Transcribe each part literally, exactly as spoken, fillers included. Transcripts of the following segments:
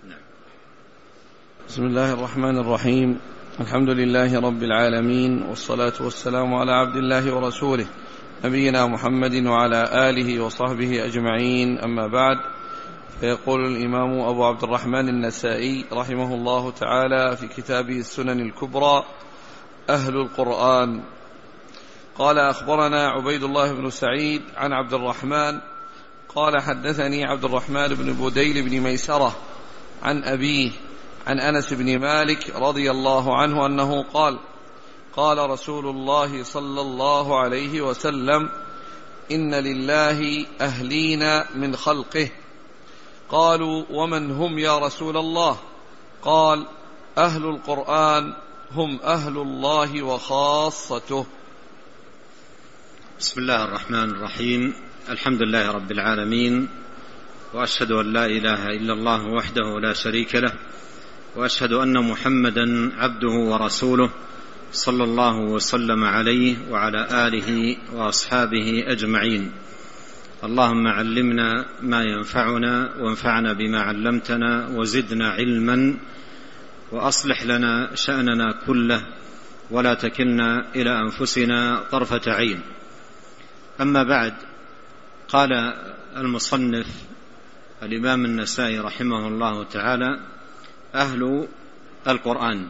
نعم. بسم الله الرحمن الرحيم. الحمد لله رب العالمين، والصلاة والسلام على عبد الله ورسوله نبينا محمد وعلى آله وصحبه أجمعين، أما بعد. فيقول الإمام أبو عبد الرحمن النسائي رحمه الله تعالى في كتابه السنن الكبرى: أهل القرآن. قال: أخبرنا عبيد الله بن سعيد عن عبد الرحمن قال: حدثني عبد الرحمن بن بديل بن ميسرة عن أبيه عن أنس بن مالك رضي الله عنه أنه قال: قال رسول الله صلى الله عليه وسلم: إن لله أهلين من خلقه. قالوا: ومن هم يا رسول الله؟ قال: أهل القرآن هم أهل الله وخاصته. بسم الله الرحمن الرحيم. الحمد لله رب العالمين، وأشهد أن لا إله إلا الله وحده لا شريك له، وأشهد أن محمدا عبده ورسوله صلى الله وسلم عليه وعلى آله وأصحابه أجمعين. اللهم علمنا ما ينفعنا، وانفعنا بما علمتنا، وزدنا علما، وأصلح لنا شأننا كله، ولا تكلنا إلى أنفسنا طرفة عين. أما بعد، قال المصنف الإمام النسائي رحمه الله تعالى: أهل القرآن.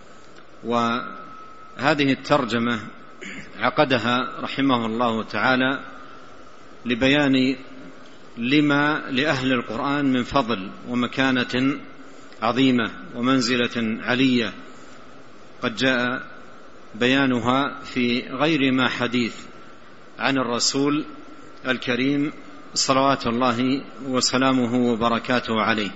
وهذه الترجمة عقدها رحمه الله تعالى لبيان لما لأهل القرآن من فضل ومكانة عظيمة ومنزلة علية، قد جاء بيانها في غير ما حديث عن الرسول الكريم صلوات الله وسلامه وبركاته عليه.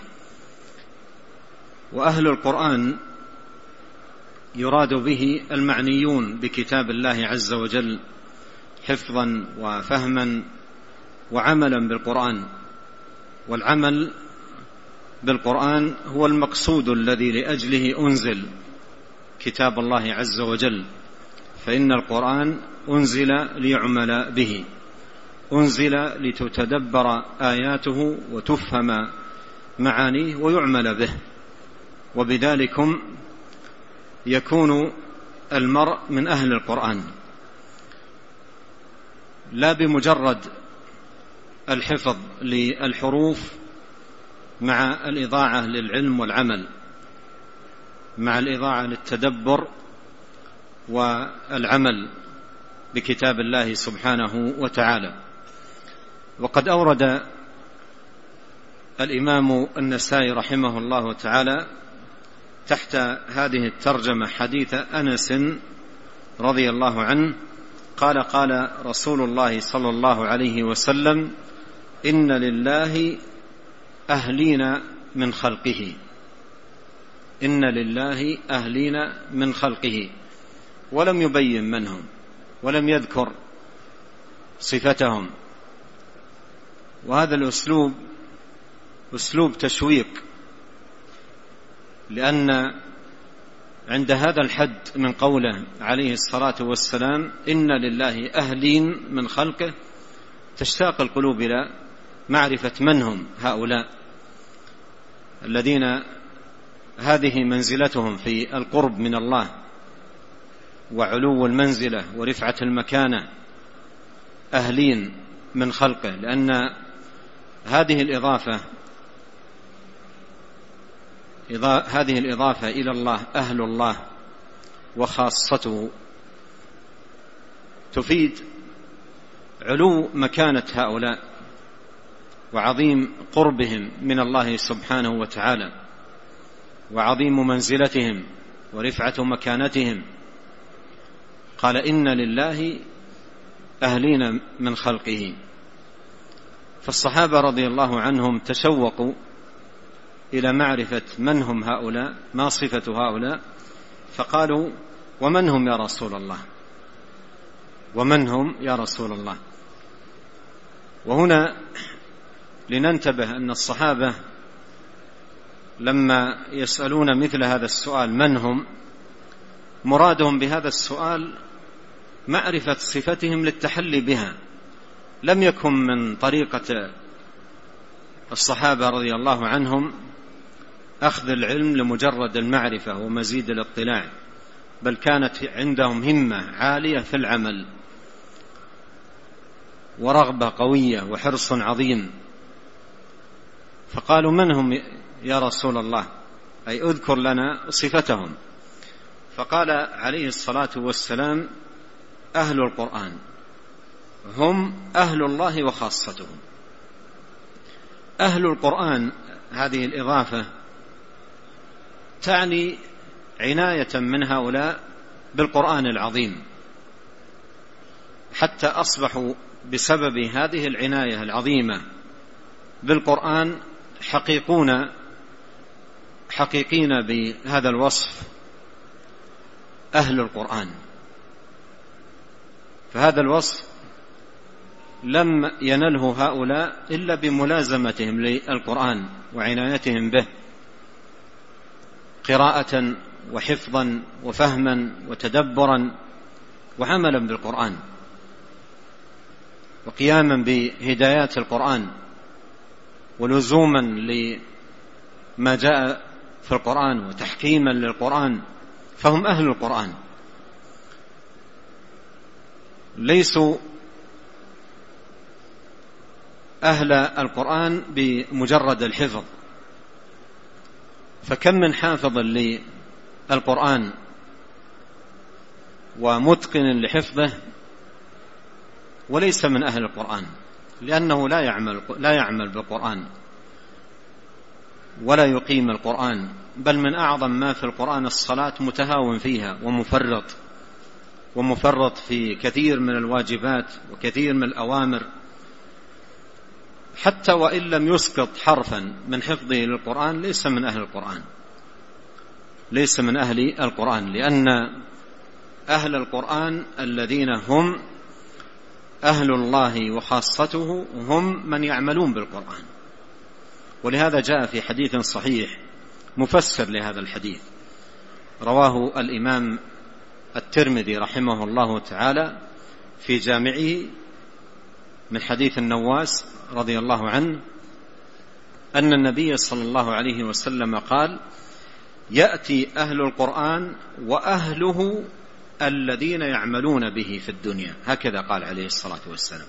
وأهل القرآن يراد به المعنيون بكتاب الله عز وجل حفظا وفهما وعملا بالقرآن. والعمل بالقرآن هو المقصود الذي لأجله أنزل كتاب الله عز وجل، فإن القرآن أنزل ليعمل به، أنزل لتتدبر آياته وتفهم معانيه ويعمل به، وبذلكم يكون المرء من أهل القرآن، لا بمجرد الحفظ للحروف مع الإضاعة للعلم والعمل، مع الإضاعة للتدبر والعمل بكتاب الله سبحانه وتعالى. وقد أورد الإمام النسائي رحمه الله تعالى تحت هذه الترجمة حديث أنس رضي الله عنه قال: قال رسول الله صلى الله عليه وسلم: إن لله أهلين من خلقه. إن لله أهلين من خلقه، ولم يبين من هم، ولم يذكر صفتهم. وهذا الأسلوب أسلوب تشويق، لأن عند هذا الحد من قوله عليه الصلاة والسلام: إن لله أهلين من خلقه، تشتاق القلوب إلى معرفة من هم هؤلاء الذين هذه منزلتهم في القرب من الله وعلو المنزلة ورفعة المكانة، أهلين من خلقه، لأن هذه الإضافة هذه الإضافة إلى الله، أهل الله وخاصته، تفيد علو مكانة هؤلاء وعظيم قربهم من الله سبحانه وتعالى، وعظيم منزلتهم ورفعة مكانتهم. قال: إن لله أهلين من خلقه. فالصحابة رضي الله عنهم تشوقوا إلى معرفة من هم هؤلاء، ما صفة هؤلاء، فقالوا: ومن هم يا رسول الله؟ ومن هم يا رسول الله؟ وهنا لننتبه أن الصحابة لما يسألون مثل هذا السؤال من هم، مرادهم بهذا السؤال معرفة صفتهم للتحلي بها. لم يكن من طريقة الصحابة رضي الله عنهم أخذ العلم لمجرد المعرفة ومزيد الاطلاع، بل كانت عندهم همة عالية في العمل ورغبة قوية وحرص عظيم. فقالوا: من هم يا رسول الله؟ أي أذكر لنا صفتهم. فقال عليه الصلاة والسلام: أهل القرآن هم أهل الله وخاصتهم. أهل القرآن هذه الإضافة تعني عناية من هؤلاء بالقرآن العظيم، حتى أصبحوا بسبب هذه العناية العظيمة بالقرآن حقيقون حقيقين بهذا الوصف، أهل القرآن. فهذا الوصف لم ينله هؤلاء إلا بملازمتهم للقرآن وعنايتهم به قراءة وحفظا وفهما وتدبرا وعملا بالقرآن وقياما بهدايات القرآن ولزوما لما جاء في القرآن وتحكيما للقرآن. فهم أهل القرآن، ليسوا أهل القرآن بمجرد الحفظ. فكم من حافظ للقرآن ومتقن لحفظه وليس من أهل القرآن، لأنه لا يعمل لا يعمل بالقرآن ولا يقيم القرآن، بل من أعظم ما في القرآن الصلاة متهاون فيها ومفرط ومفرط في كثير من الواجبات وكثير من الأوامر، حتى وإن لم يسقط حرفا من حفظه للقرآن ليس من أهل القرآن ليس من أهل القرآن لأن أهل القرآن الذين هم أهل الله وخاصته هم من يعملون بالقرآن. ولهذا جاء في حديث صحيح مفسر لهذا الحديث رواه الإمام الترمذي رحمه الله تعالى في جامعه من حديث النواس رضي الله عنه أن النبي صلى الله عليه وسلم قال: يأتي أهل القرآن وأهله الذين يعملون به في الدنيا. هكذا قال عليه الصلاة والسلام: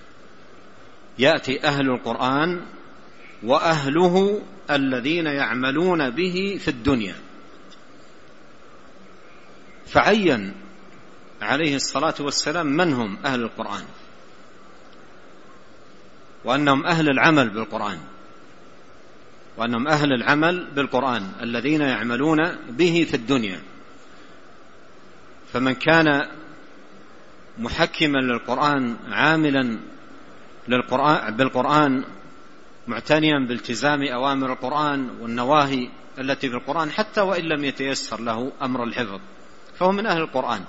يأتي أهل القرآن وأهله الذين يعملون به في الدنيا. فعين عليه الصلاة والسلام من هم أهل القرآن، وأنهم أهل العمل بالقرآن وأنهم أهل العمل بالقرآن الذين يعملون به في الدنيا. فمن كان محكما للقرآن عاملا للقرآن بالقرآن معتنيا بالتزام أوامر القرآن والنواهي التي في القرآن حتى وإن لم يتيسر له أمر الحفظ فهو من أهل القرآن.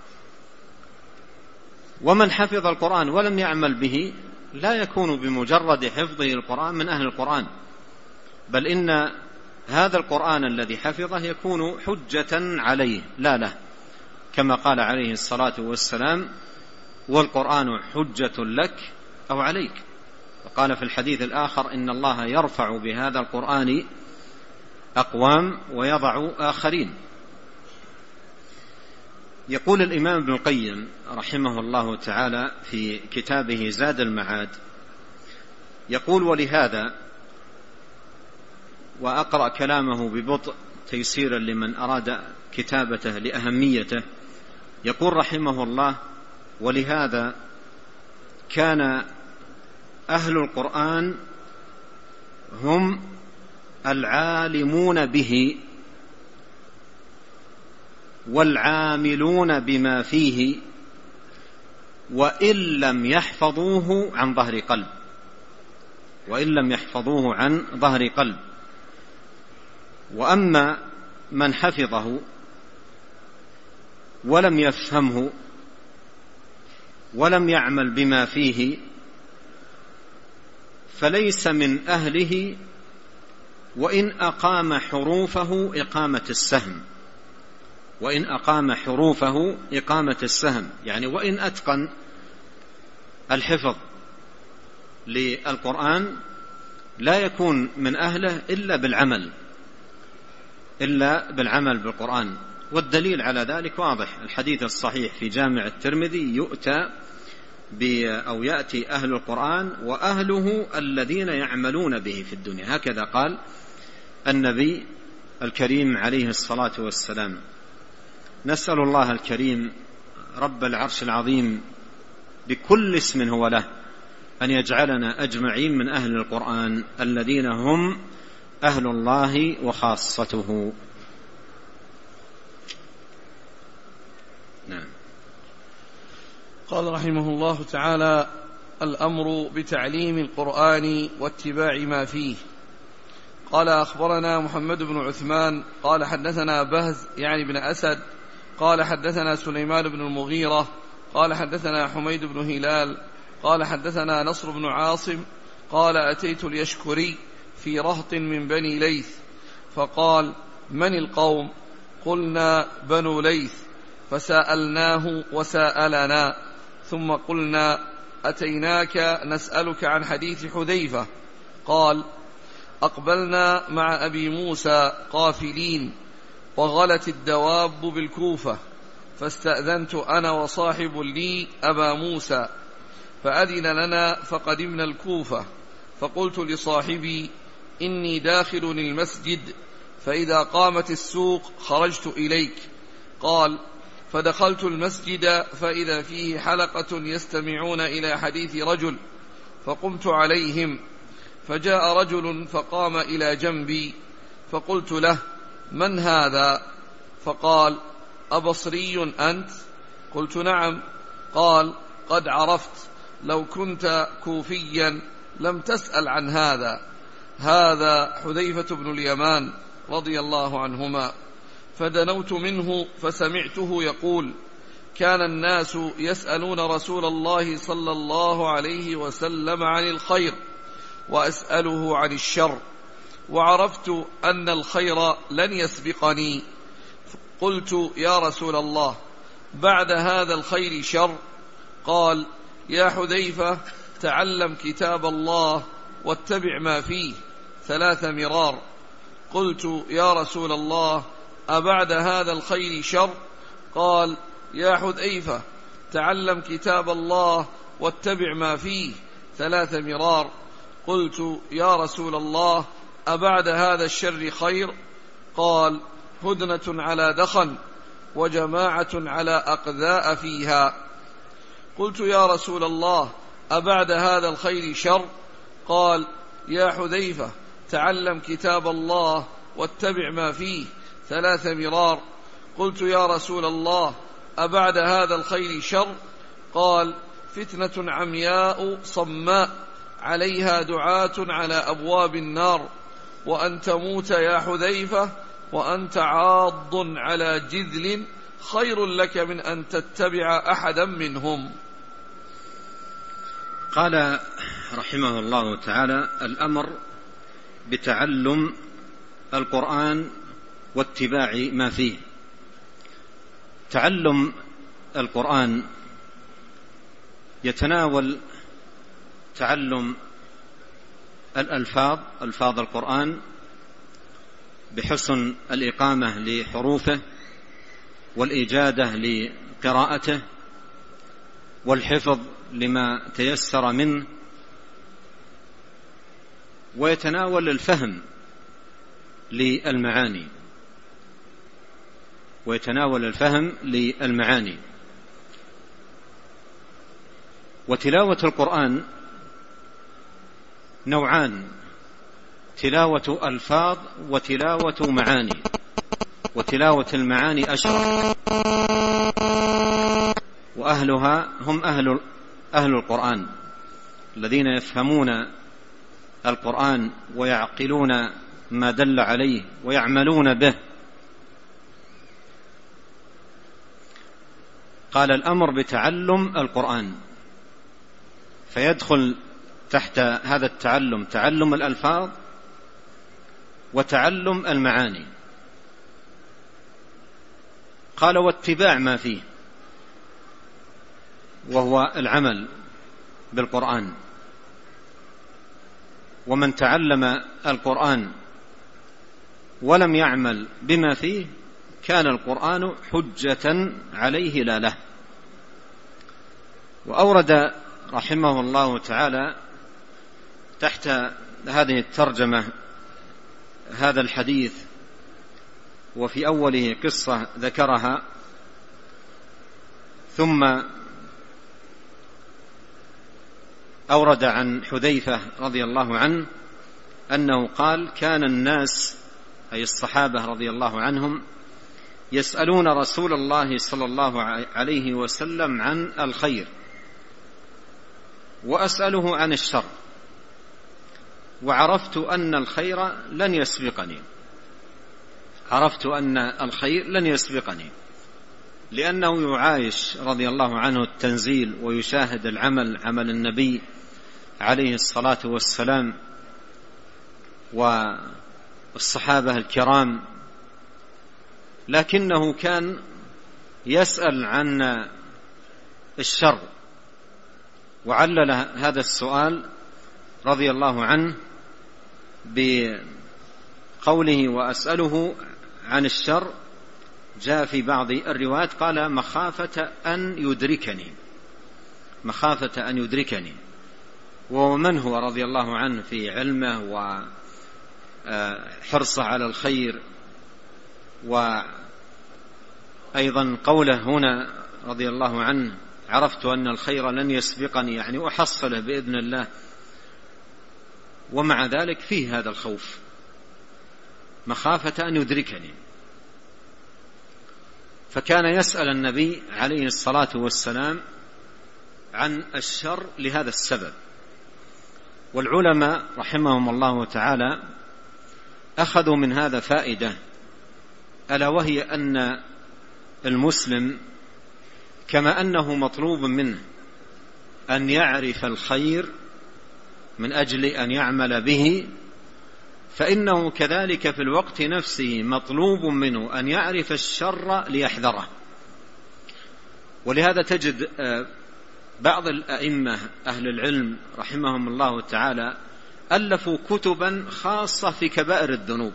ومن حفظ القرآن ولم يعمل به لا يكون بمجرد حفظه القرآن من أهل القرآن، بل إن هذا القرآن الذي حفظه يكون حجة عليه لا له، كما قال عليه الصلاة والسلام: والقرآن حجة لك أو عليك. وقال في الحديث الآخر: إن الله يرفع بهذا القرآن أقوام ويضع آخرين. يقول الإمام ابن القيم رحمه الله تعالى في كتابه زاد المعاد، يقول: ولهذا، وأقرأ كلامه ببطء تيسيرا لمن أراد كتابته لأهميته، يقول رحمه الله: ولهذا كان أهل القرآن هم العالمون به والعاملون بما فيه وإن لم يحفظوه عن ظهر قلب وإن لم يحفظوه عن ظهر قلب. وأما من حفظه ولم يفهمه ولم يعمل بما فيه فليس من أهله وإن أقام حروفه إقامة السهم وإن أقام حروفه إقامة السهم يعني وإن أتقن الحفظ للقرآن لا يكون من أهله إلا بالعمل إلا بالعمل بالقرآن. والدليل على ذلك واضح، الحديث الصحيح في جامع الترمذي: يؤتى أو يأتي أهل القرآن وأهله الذين يعملون به في الدنيا. هكذا قال النبي الكريم عليه الصلاة والسلام. نسأل الله الكريم رب العرش العظيم بكل اسم هو له أن يجعلنا أجمعين من أهل القرآن الذين هم أهل الله وخاصته. نعم. قال رحمه الله تعالى: الأمر بتعليم القرآن واتباع ما فيه. قال: أخبرنا محمد بن عثمان قال حدثنا بهز يعني بن أسد قال حدثنا سليمان بن المغيرة قال حدثنا حميد بن هلال قال حدثنا نصر بن عاصم قال: أتيت اليشكري في رهط من بني ليث فقال: من القوم؟ قلنا: بنو ليث. فسألناه وسألنا، ثم قلنا: أتيناك نسألك عن حديث حذيفة. قال: أقبلنا مع أبي موسى قافلين وغلت الدواب بالكوفة، فاستأذنت أنا وصاحب لي أبا موسى فأذن لنا فقدمنا الكوفة، فقلت لصاحبي: إني داخل المسجد، فإذا قامت السوق خرجت إليك. قال: فدخلت المسجد فإذا فيه حلقة يستمعون إلى حديث رجل، فقمت عليهم، فجاء رجل فقام إلى جنبي، فقلت له: من هذا؟ فقال: أبصري أنت؟ قلت: نعم. قال: قد عرفت، لو كنت كوفيا لم تسأل عن هذا. هذا حذيفة بن اليمان رضي الله عنهما. فدنوت منه فسمعته يقول: كان الناس يسألون رسول الله صلى الله عليه وسلم عن الخير وأسأله عن الشر، وعرفت أن الخير لن يسبقني. قلت: يا رسول الله، بعد هذا الخير شر؟ قال: يا حذيفة، تعلم كتاب الله واتبع ما فيه ثلاث مرار. قلت: يا رسول الله، أبعد هذا الخير شر؟ قال: يا حذيفة، تعلم كتاب الله واتبع ما فيه ثلاث مرار. قلت: يا رسول الله، أبعد هذا الشر خير؟ قال: هدنة على دخن وجماعة على أقذاء فيها. قلت: يا رسول الله، أبعد هذا الخير شر؟ قال: يا حذيفة، تعلم كتاب الله واتبع ما فيه ثلاث مرار. قلت: يا رسول الله، أبعد هذا الخير شر؟ قال: فتنة عمياء صماء عليها دعاة على أبواب النار، وأن تموت يا حذيفة وأنت عاض على جذل خير لك من أن تتبع أحدا منهم. قال رحمه الله تعالى: الأمر بتعلم القرآن واتباع ما فيه. تعلم القرآن يتناول تعلم الألفاظ، ألفاظ القرآن، بحسن الإقامة لحروفه والإجادة لقراءته والحفظ لما تيسر منه، ويتناول الفهم للمعاني ويتناول الفهم للمعاني. وتلاوة القرآن نوعان: تلاوة ألفاظ وتلاوة معاني، وتلاوة المعاني أشرف، وأهلها هم أهل, أهل القرآن الذين يفهمون القرآن ويعقلون ما دل عليه ويعملون به. قال: الأمر بتعلم القرآن، فيدخل تحت هذا التعلم تعلم الألفاظ وتعلم المعاني. قال: واتباع ما فيه، وهو العمل بالقرآن. ومن تعلم القرآن ولم يعمل بما فيه كان القرآن حجة عليه لا له. وأورد رحمه الله تعالى تحت هذه الترجمة هذا الحديث، وفي أوله قصة ذكرها، ثم أورد عن حذيفة رضي الله عنه أنه قال: كان الناس، أي الصحابة رضي الله عنهم، يسألون رسول الله صلى الله عليه وسلم عن الخير وأسأله عن الشر، وعرفت أن الخير لن يسبقني عرفت أن الخير لن يسبقني لأنه يعايش رضي الله عنه التنزيل ويشاهد العمل عمل النبي عليه الصلاة والسلام والصحابة الكرام، لكنه كان يسأل عن الشر، وعلل هذا السؤال رضي الله عنه بقوله: وأسأله عن الشر. جاء في بعض الروايات قال: مخافة أن يدركني مخافة أن يدركني ومن هو رضي الله عنه في علمه وحرصه على الخير، وأيضا قوله هنا رضي الله عنه: عرفت أن الخير لن يسبقني، يعني أحصله بإذن الله، ومع ذلك فيه هذا الخوف، مخافة أن يدركني. فكان يسأل النبي عليه الصلاة والسلام عن الشر لهذا السبب. والعلماء رحمهم الله تعالى أخذوا من هذا فائدة، ألا وهي أن المسلم كما أنه مطلوب منه أن يعرف الخير من أجل أن يعمل به، فإنه كذلك في الوقت نفسه مطلوب منه أن يعرف الشر ليحذره. ولهذا تجد بعض الأئمة أهل العلم رحمهم الله تعالى ألفوا كتبا خاصة في كبائر الذنوب،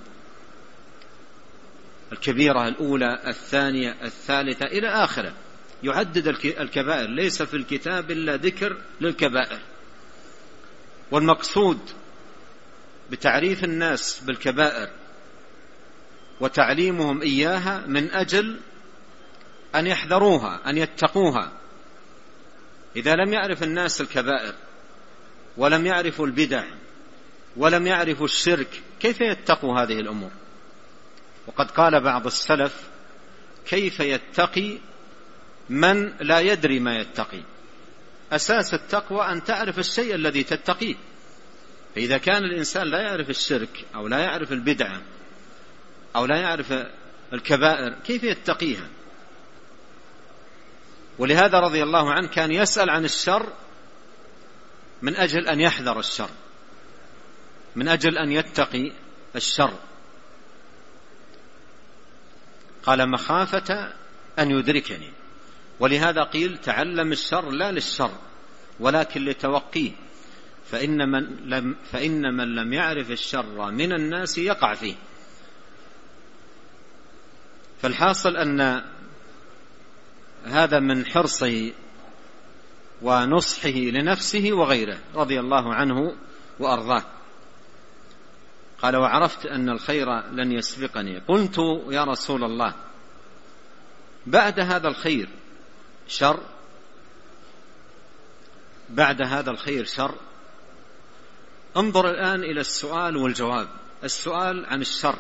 الكبيرة الأولى الثانية الثالثة إلى آخره، يعدد الكبائر، ليس في الكتاب إلا ذكر للكبائر. والمقصود بتعريف الناس بالكبائر وتعليمهم إياها من أجل أن يحذروها، أن يتقوها. إذا لم يعرف الناس الكبائر ولم يعرفوا البدع ولم يعرفوا الشرك، كيف يتقوا هذه الأمور؟ وقد قال بعض السلف: كيف يتقي من لا يدري ما يتقي؟ أساس التقوى أن تعرف الشيء الذي تتقيه. فإذا كان الإنسان لا يعرف الشرك أو لا يعرف البدعة أو لا يعرف الكبائر، كيف يتقيها؟ ولهذا رضي الله عنه كان يسأل عن الشر من أجل أن يحذر الشر، من أجل أن يتقي الشر. قال: مخافة أن يدركني. ولهذا قيل: تعلم الشر لا للشر ولكن لتوقيه، فإن من لم, فإن من لم يعرف الشر من الناس يقع فيه. فالحاصل أن هذا من حرصه ونصحه لنفسه وغيره رضي الله عنه وأرضاه. قال: وعرفت أن الخير لن يسبقني. قلت: يا رسول الله، بعد هذا الخير شر؟ بعد هذا الخير شر؟ انظر الآن إلى السؤال والجواب. السؤال عن الشر،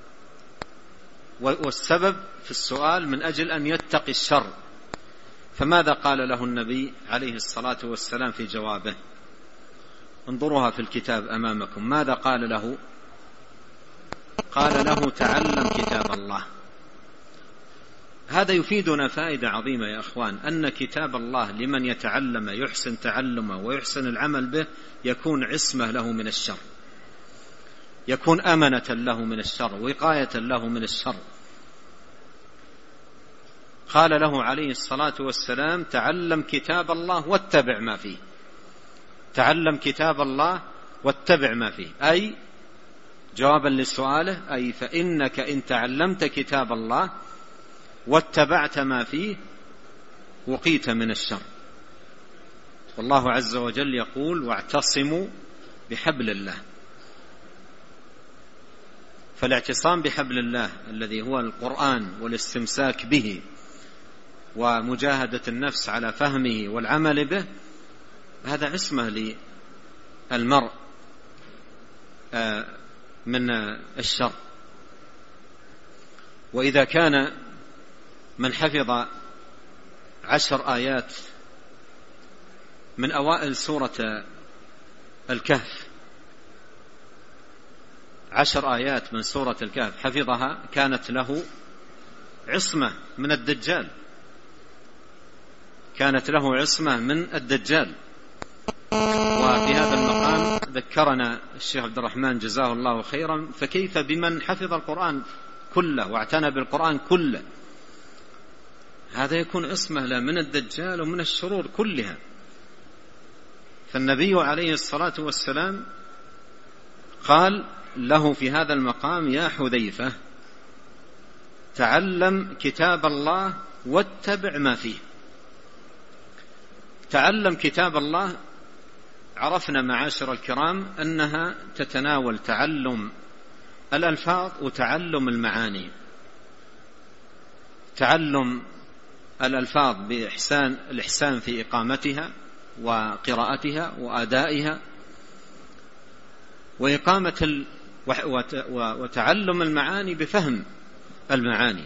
والسبب في السؤال من أجل أن يتقي الشر. فماذا قال له النبي عليه الصلاة والسلام في جوابه؟ انظروها في الكتاب أمامكم. ماذا قال له؟ قال له: تعلم كتاب الله. هذا يفيدنا فائدة عظيمة يا أخوان، أن كتاب الله لمن يتعلم يحسن تعلمه ويحسن العمل به يكون عصمة له من الشر، يكون أمنة له من الشر، وقاية له من الشر. قال له عليه الصلاة والسلام: تعلم كتاب الله واتبع ما فيه. تعلم كتاب الله واتبع ما فيه، أي جوابا لسؤاله، أي فإنك إن تعلمت كتاب الله واتبعت ما فيه وقيت من الشر. والله عز وجل يقول واعتصموا بحبل الله. فالاعتصام بحبل الله الذي هو القرآن والاستمساك به ومجاهدة النفس على فهمه والعمل به، هذا عصمة للمرء من الشر. وإذا كان من حفظ عشر آيات من أوائل سورة الكهف، عشر آيات من سورة الكهف حفظها، كانت له عصمة من الدجال، كانت له عصمة من الدجال. وفي هذا المقام ذكرنا الشيخ عبد الرحمن جزاه الله خيرا، فكيف بمن حفظ القرآن كله واعتنى بالقرآن كله؟ هذا يكون عصمة له من الدجال ومن الشرور كلها. فالنبي عليه الصلاة والسلام قال له في هذا المقام: يا حذيفة تعلم كتاب الله واتبع ما فيه. تعلم كتاب الله، عرفنا معاشر الكرام أنها تتناول تعلم الألفاظ وتعلم المعاني. تعلم الألفاظ بإحسان الإحسان في إقامتها وقراءتها وأدائها، وإقامة ال... وتعلم المعاني بفهم المعاني.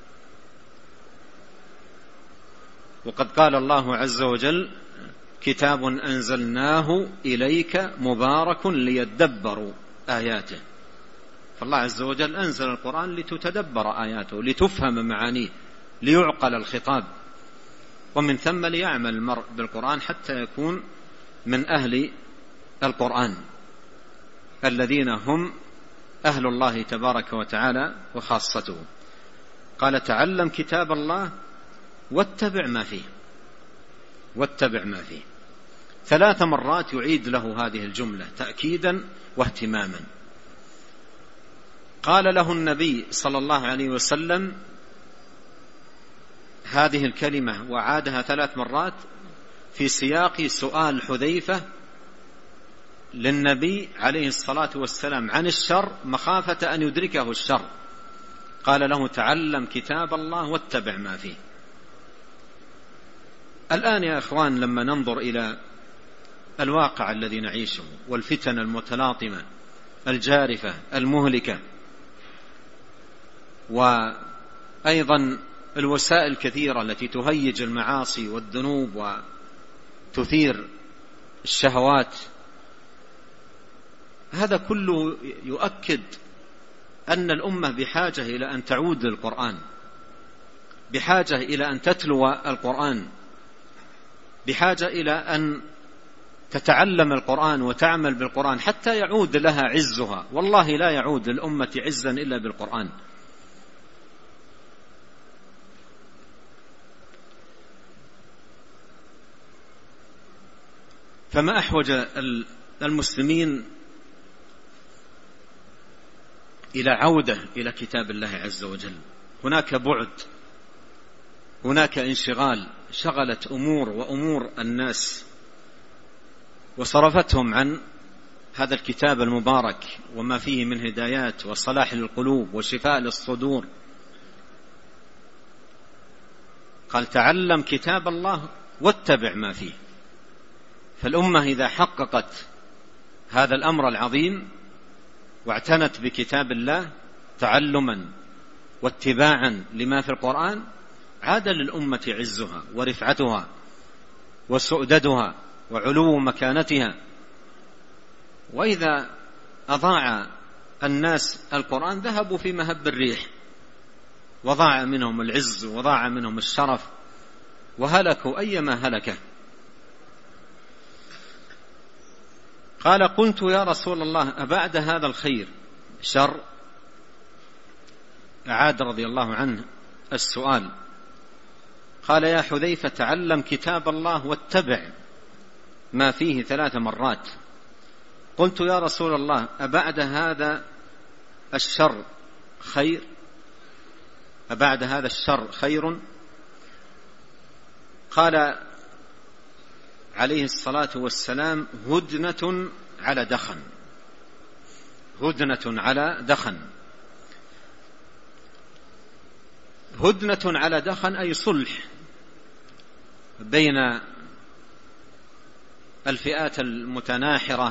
وقد قال الله عز وجل: كتاب أنزلناه إليك مبارك ليدبروا آياته. فالله عز وجل أنزل القرآن لتتدبر آياته، لتفهم معانيه، ليعقل الخطاب، ومن ثم ليعمل المرء بالقرآن حتى يكون من أهل القرآن الذين هم أهل الله تبارك وتعالى وخاصته. قال: تعلم كتاب الله واتبع ما فيه، واتبع ما فيه. ثلاث مرات يعيد له هذه الجملة تأكيدا واهتماما. قال له النبي صلى الله عليه وسلم هذه الكلمة وعادها ثلاث مرات في سياق سؤال حذيفة للنبي عليه الصلاة والسلام عن الشر، مخافة أن يدركه الشر. قال له: تعلم كتاب الله واتبع ما فيه. الآن يا أخوان لما ننظر إلى الواقع الذي نعيشه والفتن المتلاطمة الجارفة المهلكة، وأيضا الوسائل الكثيرة التي تهيج المعاصي والذنوب وتثير الشهوات، هذا كله يؤكد أن الأمة بحاجة إلى أن تعود للقرآن، بحاجة إلى أن تتلو القرآن، بحاجة إلى أن تتعلم القرآن وتعمل بالقرآن حتى يعود لها عزها. والله لا يعود للأمة عزا إلا بالقرآن. فما أحوج المسلمين إلى عودة إلى كتاب الله عز وجل. هناك بعد، هناك انشغال، شغلت أمور وأمور الناس وصرفتهم عن هذا الكتاب المبارك وما فيه من هدايات وصلاح للقلوب وشفاء للصدور. قال: تعلم كتاب الله واتبع ما فيه. فالأمة إذا حققت هذا الأمر العظيم واعتنت بكتاب الله تعلما واتباعا لما في القرآن، عاد للأمة عزها ورفعتها وسؤددها وعلو مكانتها. وإذا أضاع الناس القرآن ذهبوا في مهب الريح، وضاع منهم العز وضاع منهم الشرف، وهلكوا أيما هلكه. قال: قلت يا رسول الله أبعد هذا الخير شر؟ أعاد رضي الله عنه السؤال. قال: يا حذيفة تعلم كتاب الله واتبع ما فيه ثلاث مرات. قلت يا رسول الله أبعد هذا الشر خير؟ أبعد هذا الشر خير؟ قال عليه الصلاة والسلام: هدنة على دخن. هدنة على دخن. هدنة على دخن أي صلح بين الفئات المتناحرة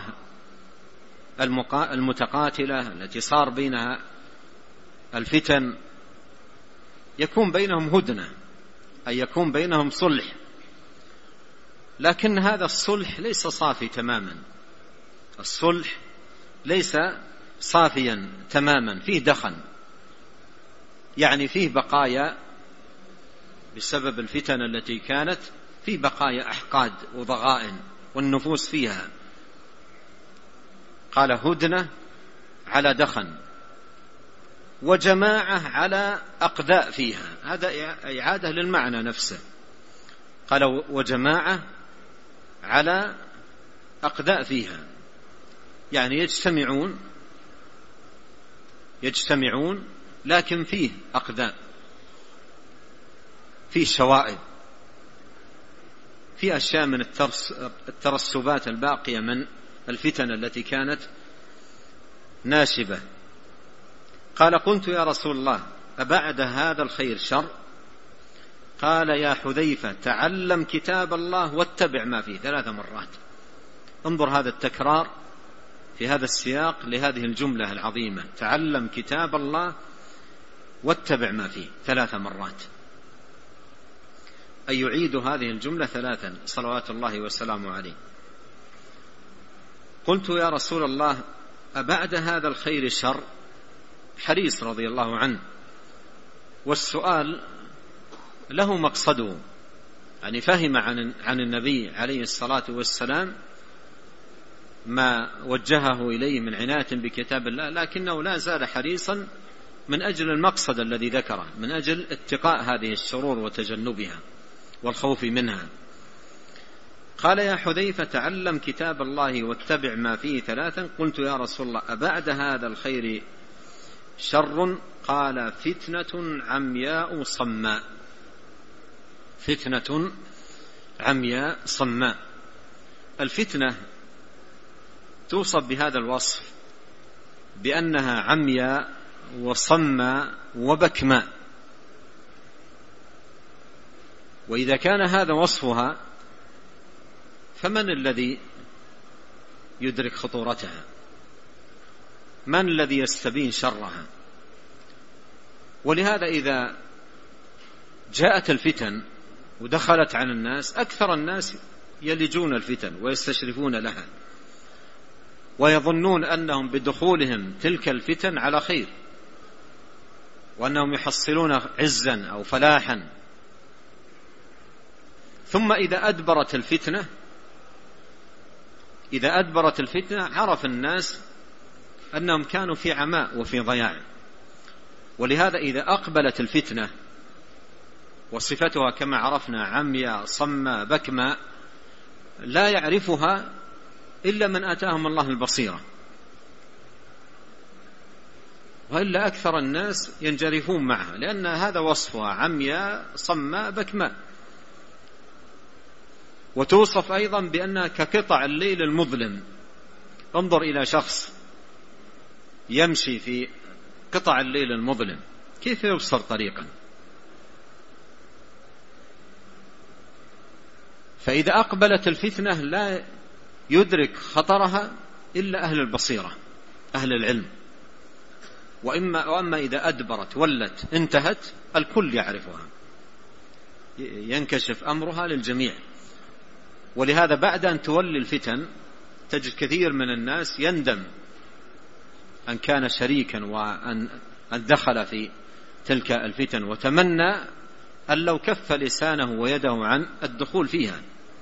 المتقاتلة التي صار بينها الفتن، يكون بينهم هدنة أي يكون بينهم صلح، لكن هذا الصلح ليس صافي تماما. الصلح ليس صافيا تماما، فيه دخن، يعني فيه بقايا بسبب الفتن التي كانت، فيه بقايا أحقاد وضغائن والنفوس فيها. قال: هدنة على دخن، وجماعة على أقداء فيها. هذا إعادة للمعنى نفسه. قال: وجماعة على أقداء فيها، يعني يجتمعون يجتمعون لكن فيه أقداء، فيه شوائب، فيه أشياء من الترسبات الباقية من الفتن التي كانت ناشبة. قال: قلت يا رسول الله: أبعد هذا الخير شر؟ قال: يا حذيفة، تعلم كتاب الله واتبع ما فيه. ثلاث مرات. انظر هذا التكرار في هذا السياق لهذه الجملة العظيمة: تعلم كتاب الله واتبع ما فيه، ثلاث مرات. أي يعيد هذه الجملة ثلاثا صلوات الله وسلامه عليه. قلت يا رسول الله: أبعد هذا الخير شر؟ حريص رضي الله عنه، والسؤال له مقصده، يعني فهم عن عن النبي عليه الصلاة والسلام ما وجهه إليه من عناية بكتاب الله، لكنه لا زال حريصا من أجل المقصد الذي ذكره، من أجل اتقاء هذه الشرور وتجنبها والخوف منها. قال: يا حذيفة، تعلم كتاب الله واتبع ما فيه ثلاثا. قلت يا رسول الله: أبعد هذا الخير شر؟ قال: فتنة عمياء صماء. فتنة عمياء صماء. الفتنة توصف بهذا الوصف، بأنها عمياء وصماء وبكماء. وإذا كان هذا وصفها، فمن الذي يدرك خطورتها؟ من الذي يستبين شرها؟ ولهذا إذا جاءت الفتن ودخلت على الناس، أكثر الناس يلجون الفتن ويستشرفون لها، ويظنون أنهم بدخولهم تلك الفتن على خير، وأنهم يحصلون عزا أو فلاحا. ثم إذا أدبرت الفتنة إذا أدبرت الفتنة عرف الناس أنهم كانوا في عماء وفي ضياع. ولهذا إذا أقبلت الفتنة وصفتها كما عرفنا عمياء صماء بكماء، لا يعرفها إلا من آتاهم الله البصيرة، وإلا أكثر الناس ينجرفون معها، لأن هذا وصفها عمياء صماء بكماء. وتوصف أيضا بأنها كقطع الليل المظلم. انظر إلى شخص يمشي في قطع الليل المظلم، كيف يبصر طريقا؟ فإذا أقبلت الفتنة لا يدرك خطرها إلا أهل البصيرة، أهل العلم. وإما وأما إذا أدبرت ولت انتهت، الكل يعرفها، ينكشف أمرها للجميع. ولهذا بعد أن تولي الفتن تجد كثير من الناس يندم أن كان شريكا وأن دخل في تلك الفتن، وتمنى أن لو كف لسانه ويده عن الدخول فيها.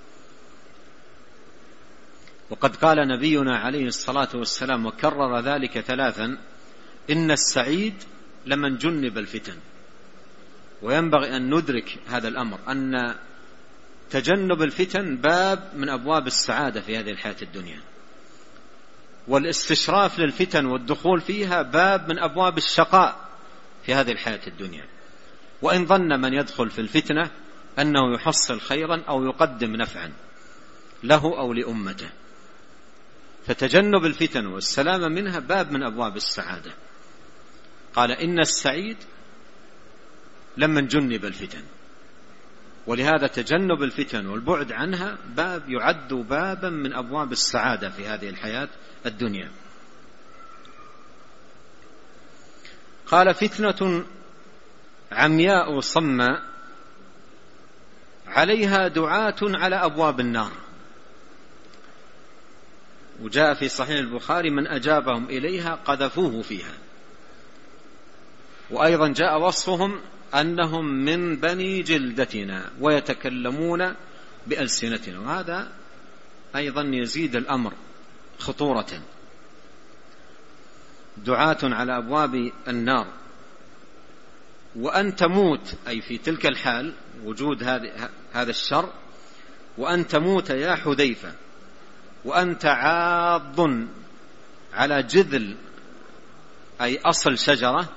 وقد قال نبينا عليه الصلاة والسلام وكرر ذلك ثلاثا: إن السعيد لمن جنب الفتن. وينبغي أن ندرك هذا الأمر، أن تجنب الفتن باب من أبواب السعادة في هذه الحياة الدنيا. والاستشراف للفتن والدخول فيها باب من أبواب الشقاء في هذه الحياة الدنيا، وإن ظن من يدخل في الفتنة أنه يحصل خيرا أو يقدم نفعا له أو لأمته، فتجنب الفتن والسلام منها باب من أبواب السعادة. قال إن السعيد لمن جنب الفتن، ولهذا تجنب الفتن والبعد عنها باب يعد بابا من أبواب السعادة في هذه الحياة الدنيا. قال فتنة عمياء صماء عليها دعاة على أبواب النار. وجاء في صحيح البخاري من أجابهم إليها قذفوه فيها. وأيضا جاء وصفهم أنهم من بني جلدتنا ويتكلمون بألسنتنا، وهذا أيضا يزيد الأمر خطورة. دعاة على أبواب النار، وأن تموت أي في تلك الحال وجود هذا الشر، وأن تموت يا حذيفة وأنت عاض على جذل أي أصل شجرة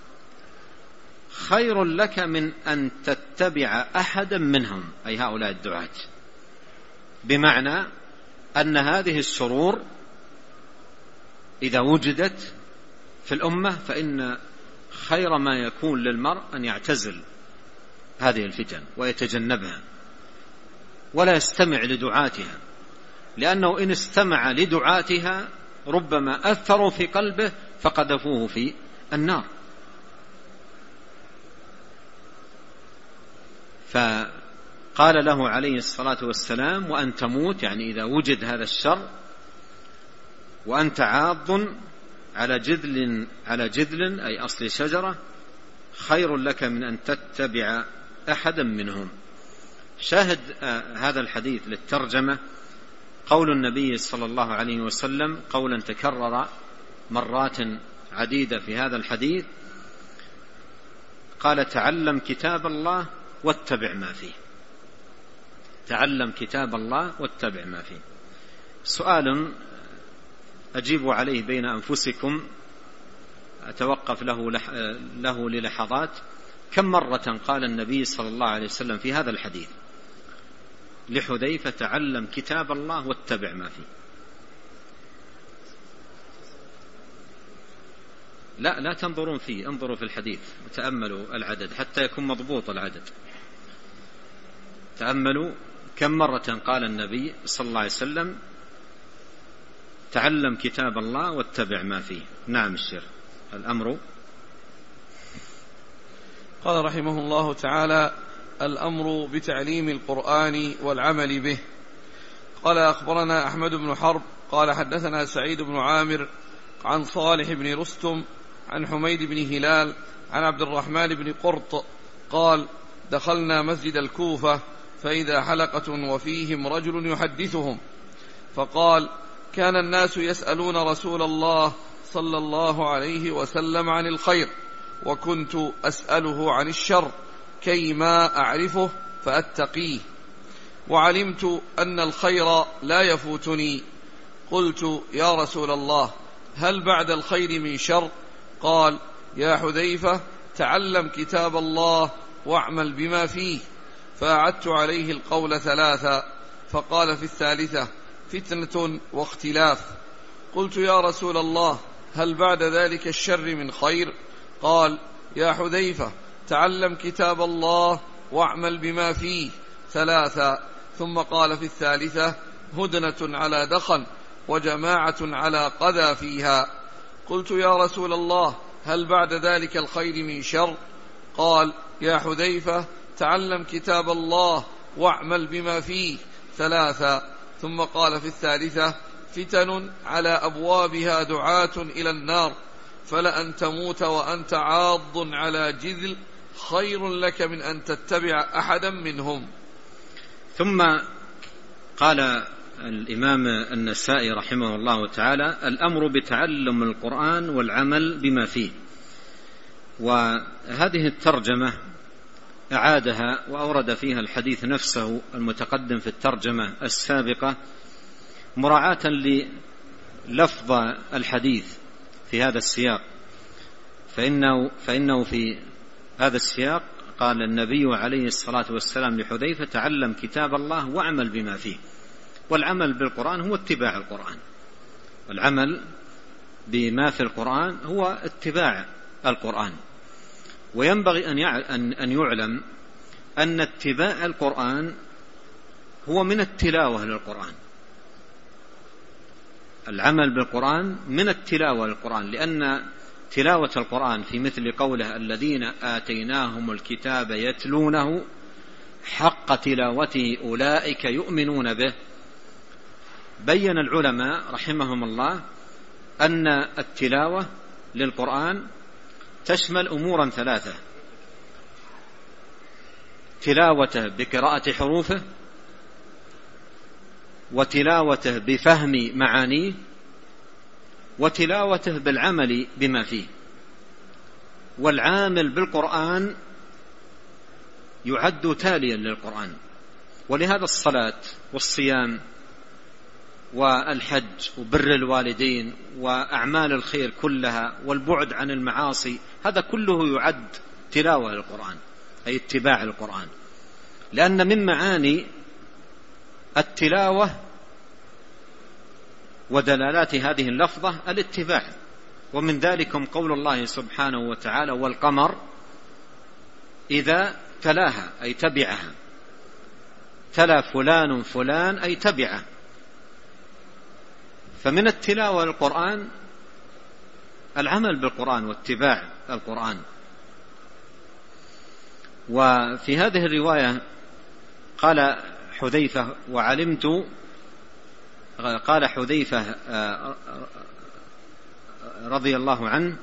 خير لك من أن تتبع أحدا منهم، أي هؤلاء الدعاة. بمعنى أن هذه الشرور إذا وجدت في الأمة فإن خير ما يكون للمرء أن يعتزل هذه الفتن ويتجنبها ولا يستمع لدعاتها، لأنه إن استمع لدعاتها ربما أثروا في قلبه فقذفوه في النار. فقال له عليه الصلاة والسلام وأن تموت، يعني إذا وجد هذا الشر، وأنت عاض على جذل على جذل أي أصل شجرة خير لك من أن تتبع أحدا منهم. شاهد هذا الحديث للترجمة قول النبي صلى الله عليه وسلم قولا تكرر مرات عديدة في هذا الحديث، قال تعلم كتاب الله واتبع ما فيه. تعلم كتاب الله واتبع ما فيه. سؤال أجيب عليه بين أنفسكم، أتوقف له, لح... له للحظات. كم مرة قال النبي صلى الله عليه وسلم في هذا الحديث لحذيفة تعلم كتاب الله واتبع ما فيه؟ لا لا تنظرون فيه، انظروا في الحديث وتأملوا العدد حتى يكون مضبوط العدد. تأملوا كم مرة قال النبي صلى الله عليه وسلم تعلم كتاب الله واتبع ما فيه. نعم الشيخ الأمر. قال رحمه الله تعالى الأمر بتعليم القرآن والعمل به. قال أخبرنا أحمد بن حرب قال حدثنا سعيد بن عامر عن صالح بن رستم عن حميد بن هلال عن عبد الرحمن بن قرط قال دخلنا مسجد الكوفة فإذا حلقة وفيهم رجل يحدثهم، فقال كان الناس يسألون رسول الله صلى الله عليه وسلم عن الخير، وكنت أسأله عن الشر كيما أعرفه فأتقيه، وعلمت أن الخير لا يفوتني. قلت يا رسول الله هل بعد الخير من شر؟ قال يا حذيفة تعلم كتاب الله واعمل بما فيه. فأعدت عليه القول ثلاثا، فقال في الثالثة فتنة واختلاف. قلت يا رسول الله هل بعد ذلك الشر من خير؟ قال يا حذيفة تعلم كتاب الله واعمل بما فيه ثلاثا، ثم قال في الثالثة هدنة على دخن وجماعة على قذى فيها. قلت يا رسول الله هل بعد ذلك الخير من شر؟ قال يا حذيفة تعلم كتاب الله واعمل بما فيه ثلاثا، ثم قال في الثالثة فتن على أبوابها دعاة إلى النار، فلأن تموت وأنت عاض على جذل خير لك من أن تتبع أحدا منهم. ثم قال الإمام النسائي رحمه الله تعالى الأمر بتعلم القرآن والعمل بما فيه. وهذه الترجمة أعادها وأورد فيها الحديث نفسه المتقدم في الترجمة السابقة مراعاة لفظ الحديث في هذا السياق، فإنه, فإنه في هذا السياق قال النبي عليه الصلاة والسلام لحذيفة: تعلم كتاب الله واعمل بما فيه. والعمل بالقرآن هو اتباع القرآن، والعمل بما في القرآن هو اتباع القرآن. وينبغي أن يعلم أن اتباع القرآن هو من التلاوة للقرآن. العمل بالقرآن من التلاوة للقرآن، لأن تلاوة القرآن في مثل قوله: الذين آتيناهم الكتاب يتلونه حق تلاوته أولئك يؤمنون به. بين العلماء رحمهم الله أن التلاوة للقرآن تشمل أمورا ثلاثة: تلاوته بقراءة حروفه، وتلاوته بفهم معانيه، وتلاوته بالعمل بما فيه. والعامل بالقرآن يعد تاليا للقرآن. ولهذا الصلاة والصيام والحج وبر الوالدين وأعمال الخير كلها والبعد عن المعاصي، هذا كله يعد تلاوة للقرآن، أي اتباع القرآن، لأن من معاني التلاوة ودلالات هذه اللفظة الاتباع. ومن ذلكم قول الله سبحانه وتعالى: والقمر إذا تلاها، أي تبعها. تلا فلان فلان أي تبعه. فمن التلاوة للقرآن العمل بالقرآن واتباع القرآن. وفي هذه الرواية قال حذيفة: وعلمت قال حذيفة رضي الله عنه: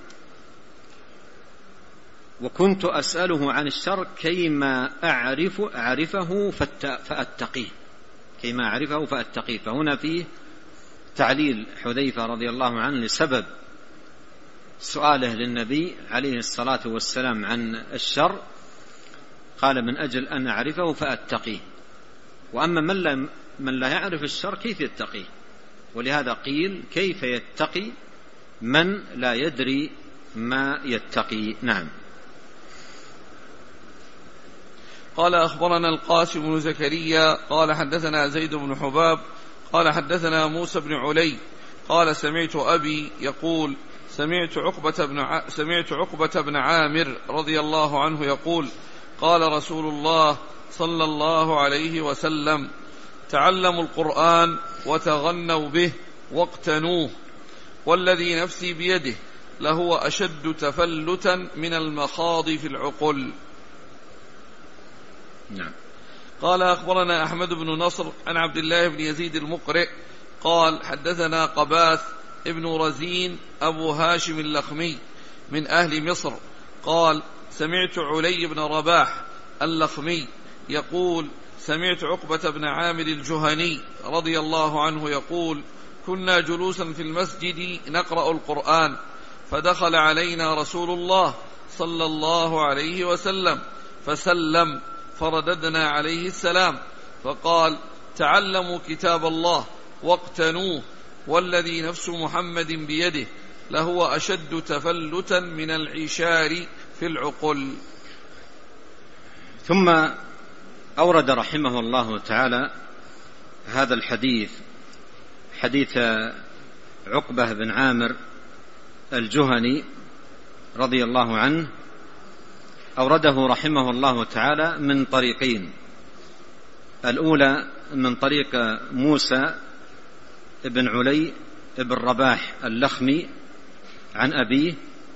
وكنت أسأله عن الشر كيما أعرف أعرفه فأتقيه كيما أعرفه فأتقيه. فهنا فيه تعليل حذيفة رضي الله عنه لسبب سؤاله للنبي عليه الصلاة والسلام عن الشر، قال: من أجل أن أعرفه فأتقيه. وأما من لا, من لا يعرف الشر كيف يتقيه؟ ولهذا قيل: كيف يتقي من لا يدري ما يتقي. نعم. قال: أخبرنا القاسم بن زكريا قال حدثنا زيد بن حباب قال حدثنا موسى بن علي قال: سمعت أبي يقول: سمعت عقبة بن ع... سمعت عقبة بن عامر رضي الله عنه يقول: قال رسول الله صلى الله عليه وسلم: تعلموا القرآن وتغنوا به واقتنوه، والذي نفسي بيده لهو أشد تفلتا من المخاض في العقل. نعم. قال: أخبرنا أحمد بن نصر عن عبد الله بن يزيد المقرئ قال: حدثنا قباث ابن رزين أبو هاشم اللخمي من أهل مصر قال: سمعت علي بن رباح اللخمي يقول: سمعت عقبة بن عامر الجهني رضي الله عنه يقول: كنا جلوسا في المسجد نقرأ القرآن، فدخل علينا رسول الله صلى الله عليه وسلم فسلم، فرددنا عليه السلام، فقال: تعلموا كتاب الله واقتنوه، والذي نفس محمد بيده لهو أشد تفلتا من العشار في العقل. ثم أورد رحمه الله تعالى هذا الحديث، حديث عقبة بن عامر الجهني رضي الله عنه، أورده رحمه الله تعالى من طريقين. الأولى من طريق موسى بن علي بن رباح اللخمي عن أبيه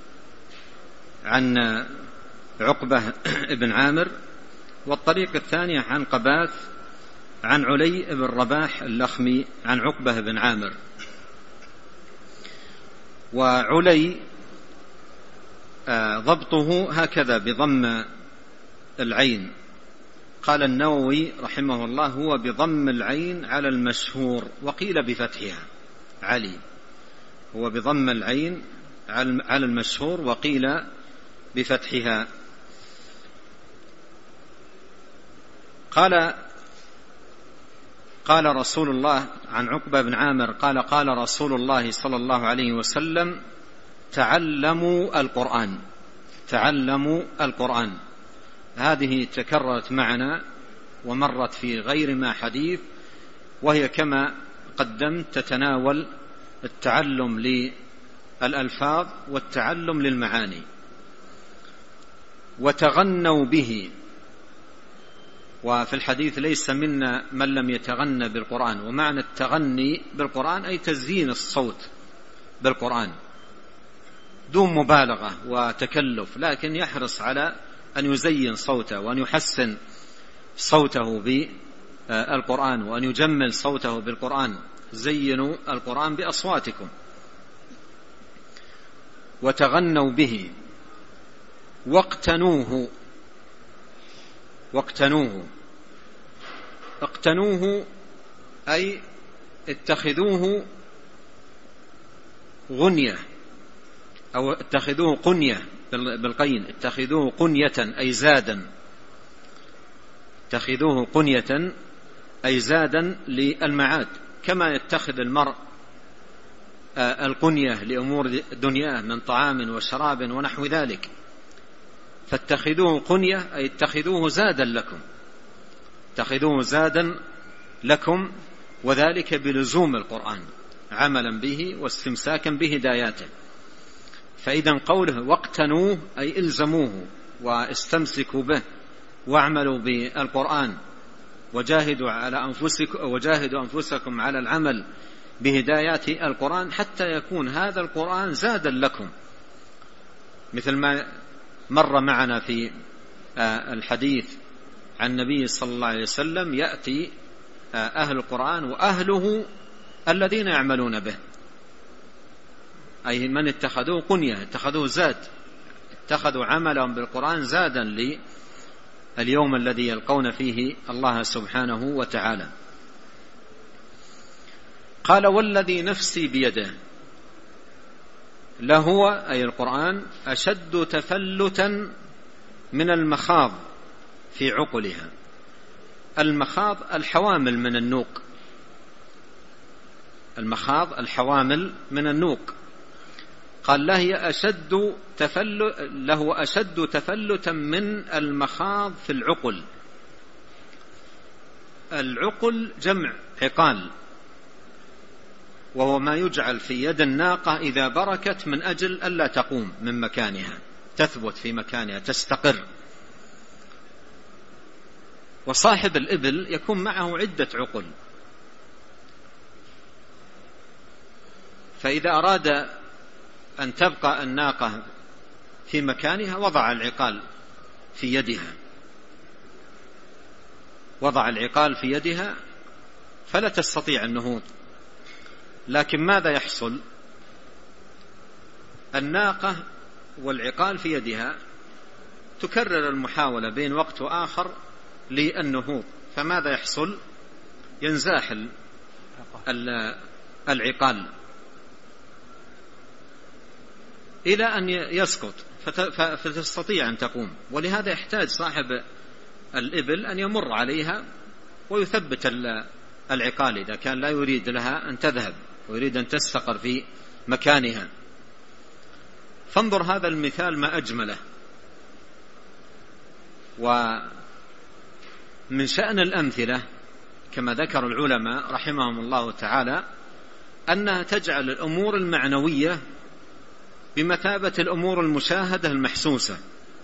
عن عقبة بن عامر، والطريق الثانية عن قباث عن علي بن رباح اللخمي عن عقبة بن عامر. وعلي ضبطه هكذا بضم العين. قال النووي رحمه الله: هو بضم العين على المشهور، وقيل بفتحها. علي هو بضم العين على المشهور، وقيل بفتحها. قال قال رسول الله عن عقبة بن عامر قال قال رسول الله صلى الله عليه وسلم تعلموا القرآن تعلموا القرآن. هذه تكررت معنا ومرت في غير ما حديث، وهي كما قدمت تتناول التعلم للألفاظ والتعلم للمعاني. وتغنوا به، وفي الحديث ليس منا من لم يتغنى بالقرآن، ومعنى التغني بالقرآن أي تزيين الصوت بالقرآن دون مبالغة وتكلف، لكن يحرص على أن يزين صوته وأن يحسن صوته بالقرآن وأن يجمل صوته بالقرآن. زينوا القرآن بأصواتكم. وتغنوا به. واقتنوه واقتنوه اقتنوه أي اتخذوه غنية أو اتخذوه قنية بالقين، اتخذوه قنية أي زادا، اتخذوه قنية أي زادا للمعاد، كما يتخذ المرء القنية لأمور دنياه من طعام وشراب ونحو ذلك. فاتخذوه قنية أي اتخذوه زادا لكم، اتخذوه زادا لكم، وذلك بلزوم القرآن عملا به واستمساكا بهداياته. فإذا قوله واقتنوه أي الزموه واستمسكوا به واعملوا بالقرآن وجاهدوا على أنفسكم وجاهدوا أنفسكم على العمل بهدايات القرآن حتى يكون هذا القرآن زادا لكم، مثل ما مر معنا في الحديث عن النبي صلى الله عليه وسلم يأتي أهل القرآن وأهله الذين يعملون به، أي من اتخذوه قنية، اتخذوه زاد، اتخذوا عملهم بالقرآن زادا لليوم الذي يلقون فيه الله سبحانه وتعالى. قال والذي نفسي بيده لهو أي القرآن أشد تفلتا من المخاض في عقلها. المخاض الحوامل من النوق، المخاض الحوامل من النوق. قال له هي أشد تفلت له أشد تفلتا من المخاض في العقل. العقل جمع عقال، وهو ما يجعل في يد الناقة إذا بركت من أجل ألا تقوم من مكانها، تثبت في مكانها تستقر. وصاحب الإبل يكون معه عدة عقل، فإذا أراد أن تبقى الناقة في مكانها وضع العقال في يدها، وضع العقال في يدها فلا تستطيع النهوض. لكن ماذا يحصل؟ الناقة والعقال في يدها تكرر المحاولة بين وقت وآخر للنهوض، فماذا يحصل؟ ينزاح العقال إلى أن يسقط فتستطيع أن تقوم. ولهذا يحتاج صاحب الإبل أن يمر عليها ويثبت العقال إذا كان لا يريد لها أن تذهب ويريد أن تستقر في مكانها. فانظر هذا المثال ما أجمله. ومن شأن الأمثلة كما ذكر العلماء رحمهم الله تعالى أنها تجعل الأمور المعنوية بمثابة الأمور المشاهدة المحسوسة.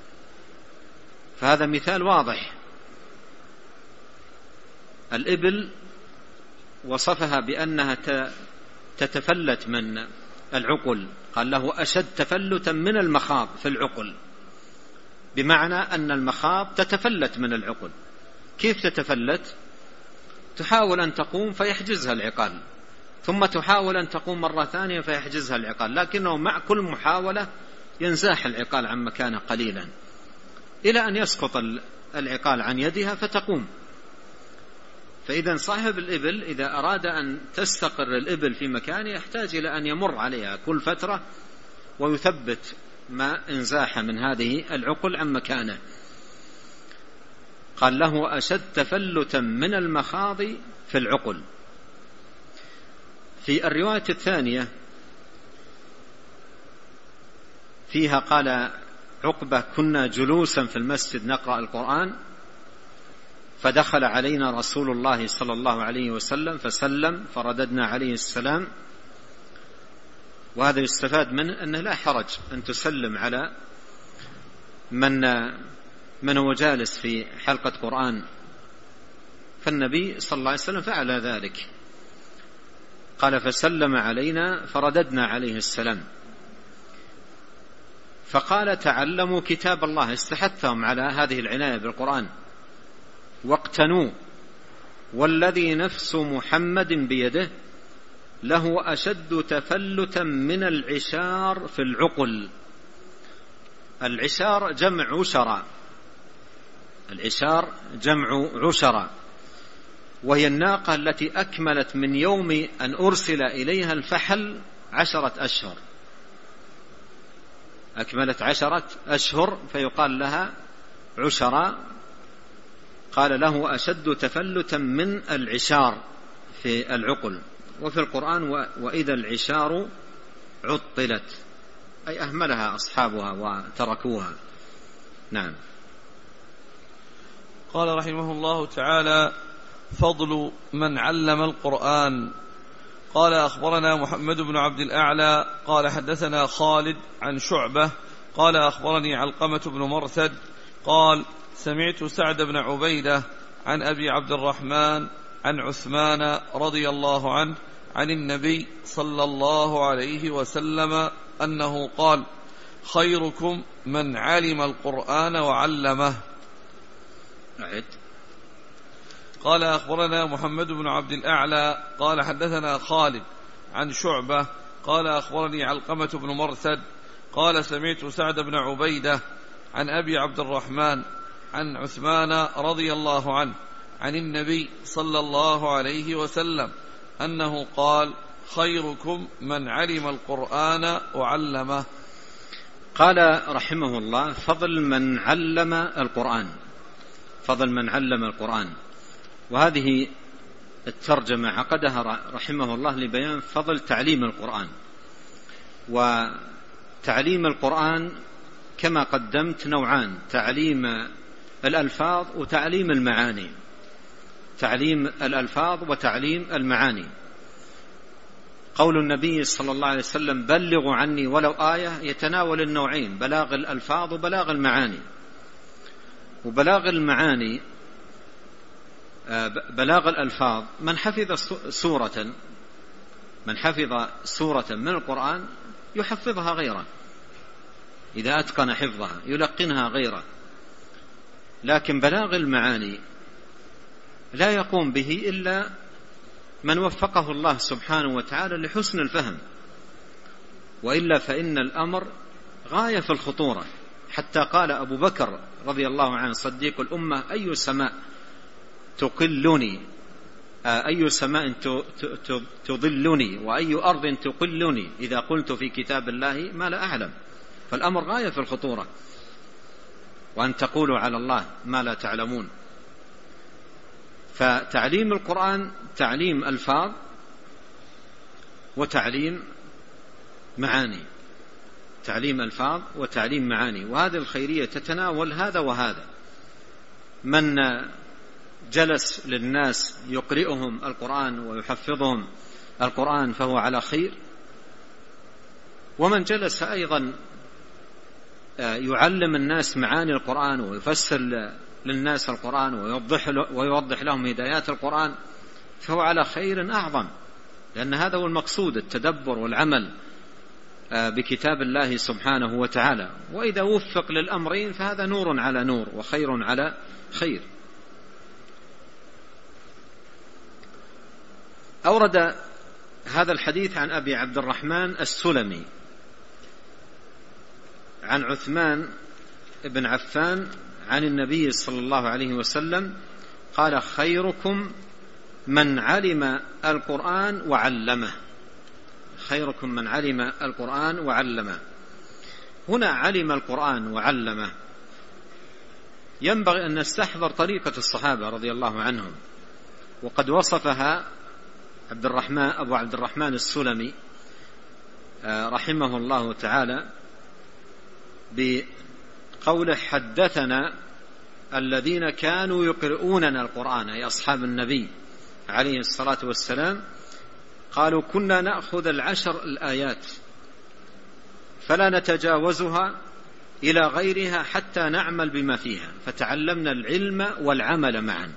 فهذا مثال واضح. الإبل وصفها بأنها تتفلت من العقل، قال له أشد تفلتا من المخاض في العقل، بمعنى أن المخاض تتفلت من العقل. كيف تتفلت؟ تحاول أن تقوم فيحجزها العقال، ثم تحاول أن تقوم مرة ثانية فيحجزها العقال، لكنه مع كل محاولة ينزاح العقال عن مكانه قليلا إلى أن يسقط العقال عن يدها فتقوم. فإذا صاحب الإبل إذا أراد أن تستقر الإبل في مكانه يحتاج إلى أن يمر عليها كل فترة ويثبت ما انزاح من هذه العقل عن مكانه. قال له أشد تفلتا من المخاض في العقل. في الرواية الثانية فيها قال عقبة كنا جلوسا في المسجد نقرأ القرآن فدخل علينا رسول الله صلى الله عليه وسلم فسلم فرددنا عليه السلام. وهذا يستفاد منه أنه لا حرج أن تسلم على من من هو جالس في حلقة قرآن، فالنبي صلى الله عليه وسلم فعل ذلك. قال فسلم علينا فرددنا عليه السلام. فقال تعلموا كتاب الله، استحثهم على هذه العناية بالقرآن، واقتنوا والذي نفس محمد بيده له أشد تفلتا من العشار في العقل. العشار جمع عشرة، العشار جمع عشرة، وهي الناقة التي أكملت من يوم أن أرسل إليها الفحل عشرة أشهر، أكملت عشرة أشهر فيقال لها عشرة. قال له أشد تفلتا من العشار في العقل. وفي القرآن وإذا العشار عطلت، أي أهملها أصحابها وتركوها. نعم. قال رحمه الله تعالى: فضل من علم القرآن. قال أخبرنا محمد بن عبد الأعلى قال حدثنا خالد عن شعبة قال أخبرني علقمة بن مرثد قال سمعت سعد بن عبيدة عن أبي عبد الرحمن عن عثمان رضي الله عنه عن النبي صلى الله عليه وسلم أنه قال: خيركم من علم القرآن وعلمه. أعد. قال أخبرنا محمد بن عبد الأعلى قال حدثنا خالد عن شعبة قال أخبرني علقمة بن مرثد قال سمعت سعد بن عبيدة عن أبي عبد الرحمن عن عثمان رضي الله عنه عن النبي صلى الله عليه وسلم أنه قال: خيركم من علم القرآن وعلمه. قال رحمه الله: فضل من علم القرآن، فضل من علم القرآن. وهذه الترجمة عقدها رحمه الله لبيان فضل تعليم القرآن. وتعليم القرآن كما قدمت نوعان: تعليم الألفاظ وتعليم المعاني. تعليم الألفاظ وتعليم المعاني. قول النبي صلى الله عليه وسلم: بلغوا عني ولو آية، يتناول النوعين: بلاغ الألفاظ وبلاغ المعاني. وبلاغ المعاني بلاغ الألفاظ من حفظ سورة من حفظ سورة من القرآن يحفظها غيره، إذا أتقن حفظها يلقنها غيره. لكن بلاغ المعاني لا يقوم به إلا من وفقه الله سبحانه وتعالى لحسن الفهم، وإلا فإن الأمر غاية في الخطورة. حتى قال أبو بكر رضي الله عنه صديق الأمة: أي سماء تقلني، أي سماء تضلني، وأي أرض تقلني إذا قلت في كتاب الله ما لا أعلم. فالأمر غاية في الخطورة، وأن تقولوا على الله ما لا تعلمون. فتعليم القرآن تعليم ألفاظ وتعليم معاني، تعليم ألفاظ وتعليم معاني. وهذه الخيرية تتناول هذا وهذا. من جلس للناس يقرئهم القرآن ويحفظهم القرآن فهو على خير، ومن جلس أيضا يعلم الناس معاني القرآن ويفسر للناس القرآن ويوضح, ويوضح لهم هدايات القرآن فهو على خير أعظم، لأن هذا هو المقصود: التدبر والعمل بكتاب الله سبحانه وتعالى. وإذا وفق للأمرين فهذا نور على نور وخير على خير. أورد هذا الحديث عن أبي عبد الرحمن السلمي عن عثمان بن عفان عن النبي صلى الله عليه وسلم قال: خيركم من علم القرآن وعلمه. خيركم من علم القرآن وعلمه. هنا علم القرآن وعلمه ينبغي أن نستحضر طريقة الصحابة رضي الله عنهم، وقد وصفها عبد الرحمن أبو عبد الرحمن السلمي رحمه الله تعالى بقوله: حدثنا الذين كانوا يقرؤوننا القرآن، أي أصحاب النبي عليه الصلاة والسلام، قالوا: كنا نأخذ العشر الآيات فلا نتجاوزها إلى غيرها حتى نعمل بما فيها، فتعلمنا العلم والعمل معا.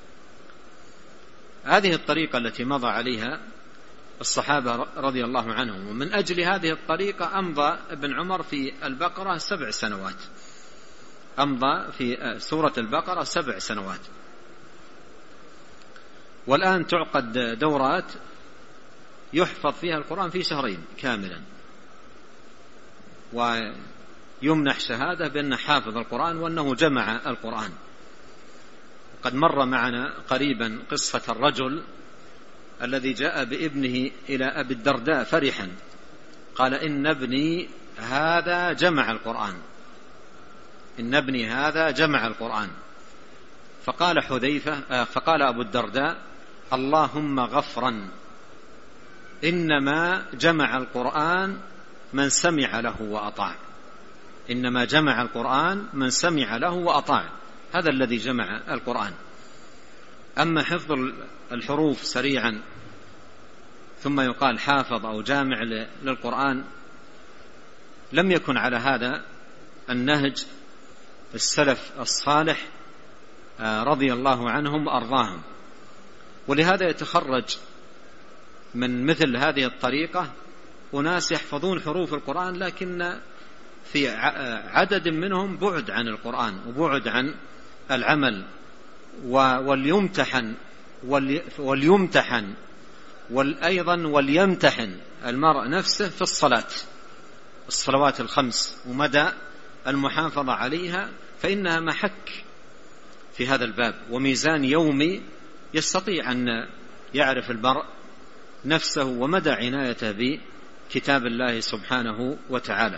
هذه الطريقة التي مضى عليها الصحابة رضي الله عنهم، ومن أجل هذه الطريقة أمضى ابن عمر في البقرة سبع سنوات، أمضى في سورة البقرة سبع سنوات. والآن تعقد دورات يحفظ فيها القرآن في شهرين كاملا، ويمنح شهادة بأنه حافظ القرآن وأنه جمع القرآن. قد مر معنا قريبا قصة الرجل الذي جاء بابنه إلى أبي الدرداء فرحا، قال: إن ابني هذا جمع القرآن، إن ابني هذا جمع القرآن. فقال حذيفة فقال أبو الدرداء: اللهم غفرا، إنما جمع القرآن من سمع له وأطاع، إنما جمع القرآن من سمع له وأطاع، هذا الذي جمع القرآن. أما حفظ الحروف سريعا ثم يقال حافظ أو جامع للقرآن، لم يكن على هذا النهج السلف الصالح رضي الله عنهم وأرضاهم. ولهذا يتخرج من مثل هذه الطريقة أناس يحفظون حروف القرآن، لكن في عدد منهم بعد عن القرآن وبعد عن العمل، وليمتحن وليمتحن وأيضا وليمتحن المرء نفسه في الصلاة، الصلوات الخمس ومدى المحافظة عليها، فإنها محك في هذا الباب وميزان يومي يستطيع أن يعرف المرء نفسه ومدى عنايته بكتاب الله سبحانه وتعالى.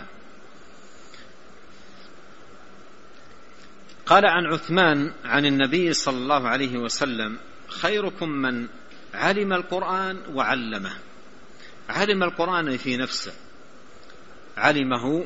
قال عن عثمان عن النبي صلى الله عليه وسلم: خيركم من علم القرآن وعلمه. علم القرآن في نفسه، علمه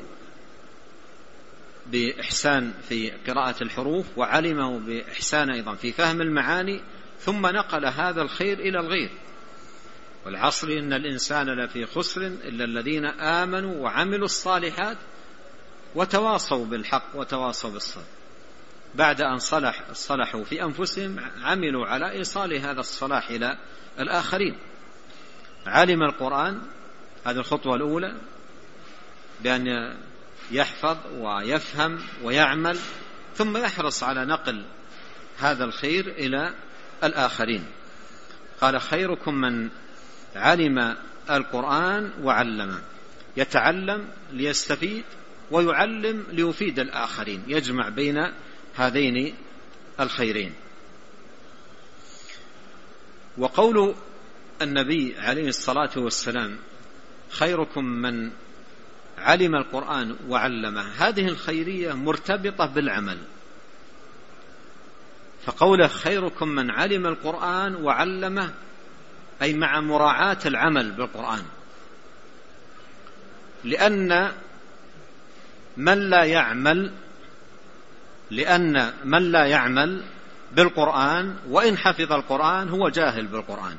بإحسان في قراءة الحروف، وعلمه بإحسان أيضا في فهم المعاني، ثم نقل هذا الخير إلى الغير. والعصر إن الإنسان لفي خسر إلا الذين آمنوا وعملوا الصالحات وتواصوا بالحق وتواصوا بالصبر. بعد أن صلح صلحوا في أنفسهم عملوا على إيصال هذا الصلاح إلى الآخرين. علم القرآن، هذه الخطوة الأولى، بأن يحفظ ويفهم ويعمل، ثم يحرص على نقل هذا الخير إلى الآخرين. قال: خيركم من علم القرآن وعلمه. يتعلم ليستفيد ويعلم ليفيد الآخرين، يجمع بين هذين الخيرين. وقول النبي عليه الصلاة والسلام: خيركم من علم القرآن وعلمه، هذه الخيرية مرتبطة بالعمل. فقوله خيركم من علم القرآن وعلمه أي مع مراعاة العمل بالقرآن، لأن من لا يعمل لأن من لا يعمل بالقرآن وإن حفظ القرآن هو جاهل بالقرآن،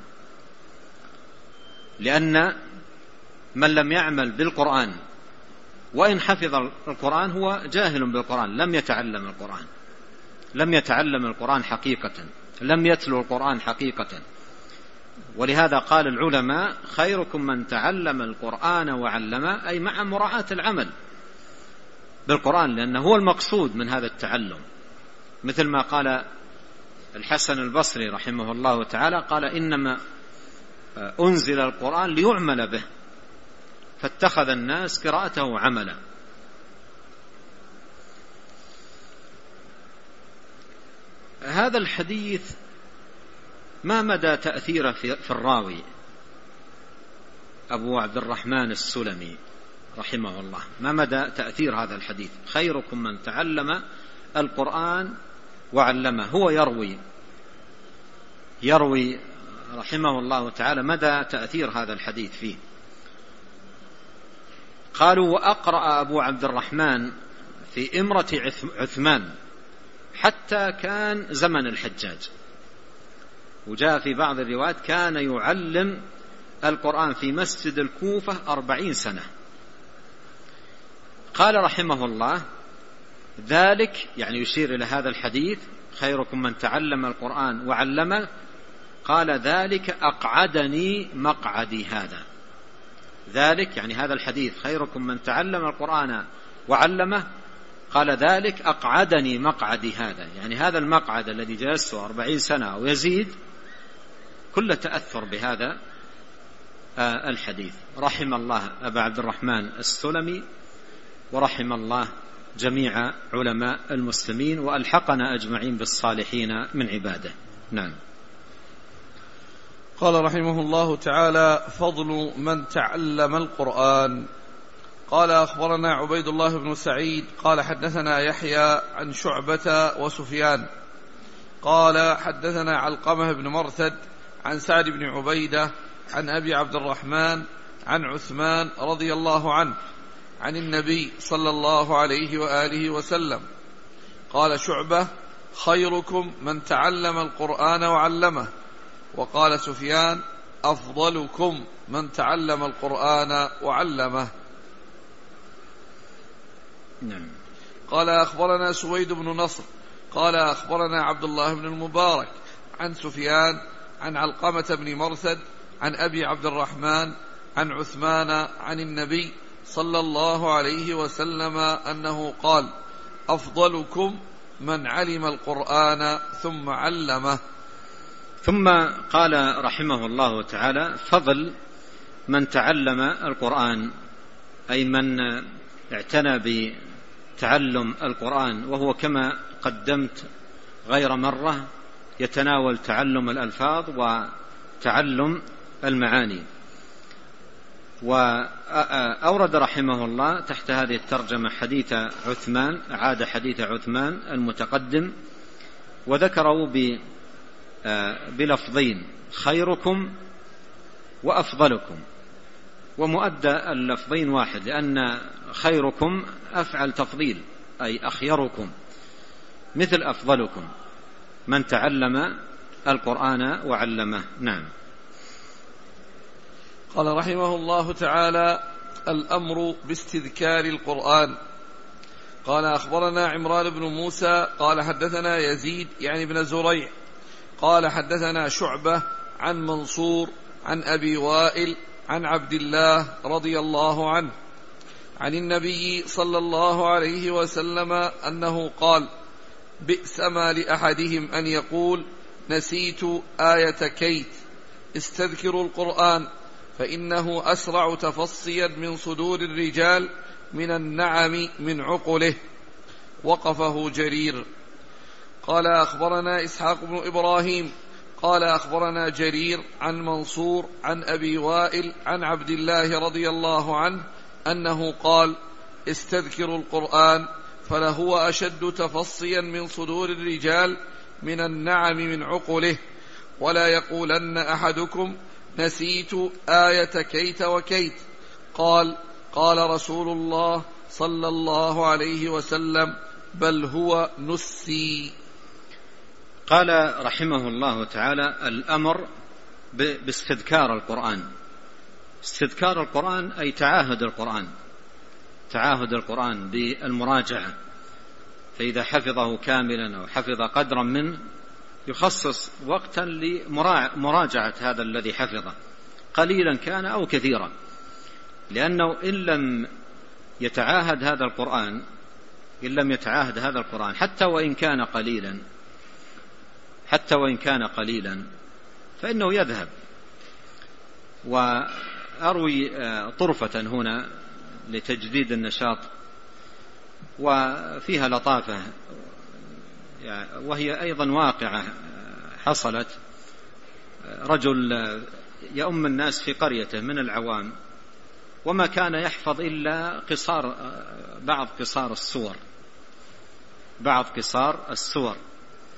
لأن من لم يعمل بالقرآن وإن حفظ القرآن هو جاهل بالقرآن، لم يتعلم القرآن، لم يتعلم القرآن حقيقة، لم يتلو القرآن حقيقة. ولهذا قال العلماء: خيركم من تعلم القرآن وعلمه، أي مع مراعاة العمل بالقرآن، لأنه هو المقصود من هذا التعلم. مثل ما قال الحسن البصري رحمه الله تعالى، قال: إنما أنزل القرآن ليعمل به، فاتخذ الناس قراءته عملا. هذا الحديث ما مدى تأثيره في الراوي أبو عبد الرحمن السلمي رحمه الله؟ ما مدى تأثير هذا الحديث؟ خيركم من تعلم القرآن وعلمه. هو يروي يروي رحمه الله تعالى مدى تأثير هذا الحديث فيه. قالوا: وأقرأ أبو عبد الرحمن في إمرة عثمان حتى كان زمن الحجاج. وجاء في بعض الروايات كان يعلم القرآن في مسجد الكوفة أربعين سنة. قال رحمه الله: ذلك يعني يشير إلى هذا الحديث: خيركم من تعلم القرآن وعلمه. قال: ذلك أقعدني مقعدي هذا. ذلك يعني هذا الحديث: خيركم من تعلم القرآن وعلمه. قال: ذلك أقعدني مقعدي هذا، يعني هذا المقعد الذي جلسته أربعين سنة أو يزيد كل تأثر بهذا الحديث. رحم الله أبا عبد الرحمن السلمي، ورحم الله جميع علماء المسلمين، وألحقنا أجمعين بالصالحين من عباده. نعم. قال رحمه الله تعالى: فضل من تعلم القرآن. قال: أخبرنا عبيد الله بن سعيد قال حدثنا يحيى عن شعبة وسفيان قال حدثنا علقمة بن مرثد عن سعد بن عبيدة عن أبي عبد الرحمن عن عثمان رضي الله عنه عن النبي صلى الله عليه وآله وسلم قال شعبة: خيركم من تعلم القرآن وعلمه. وقال سفيان: أفضلكم من تعلم القرآن وعلمه. نعم. قال: أخبرنا سويد بن نصر قال أخبرنا عبد الله بن المبارك عن سفيان عن علقمة بن مرثد عن أبي عبد الرحمن عن عثمان عن النبي صلى الله عليه وسلم أنه قال: أفضلكم من علم القرآن ثم علمه. ثم قال رحمه الله تعالى: فضل من تعلم القرآن، أي من اعتنى بتعلم القرآن، وهو كما قدمت غير مرة يتناول تعلم الألفاظ وتعلم المعاني. وأورد رحمه الله تحت هذه الترجمة حديث عثمان، عاد حديث عثمان المتقدم، وذكره بلفظين: خيركم وأفضلكم، ومؤدى اللفظين واحد، لأن خيركم أفعل تفضيل أي أخيركم، مثل أفضلكم من تعلم القرآن وعلمه. نعم. قال رحمه الله تعالى: الأمر باستذكار القرآن. قال: أخبرنا عمران بن موسى قال حدثنا يزيد يعني بن زريع قال حدثنا شعبة عن منصور عن أبي وائل عن عبد الله رضي الله عنه عن النبي صلى الله عليه وسلم أنه قال: بئس ما لأحدهم أن يقول: نسيت آية كيت، استذكروا القرآن فإنه أسرع تفصيا من صدور الرجال من النعم من عقله. وقفه جرير. قال: أخبرنا إسحاق بن إبراهيم قال أخبرنا جرير عن منصور عن أبي وائل عن عبد الله رضي الله عنه أنه قال: استذكروا القرآن فلهو أشد تفصيا من صدور الرجال من النعم من عقله، ولا يقولن أحدكم: نسيت آية كيت وكيت. قال: قال رسول الله صلى الله عليه وسلم: بل هو نسي. قال رحمه الله تعالى: الأمر باستذكار القرآن. استذكار القرآن أي تعاهد القرآن، تعاهد القرآن بالمراجعة، فإذا حفظه كاملا أو حفظ قدرا منه يخصص وقتا لمراجعة هذا الذي حفظه، قليلا كان أو كثيرا، لأنه إن لم يتعاهد هذا القرآن إن لم يتعاهد هذا القرآن حتى وإن كان قليلا حتى وإن كان قليلا فإنه يذهب. وأروي طرفة هنا لتجديد النشاط وفيها لطافة، وهي أيضا واقعة حصلت. رجل يؤم الناس في قريته من العوام، وما كان يحفظ إلا قصار بعض قصار السور بعض قصار السور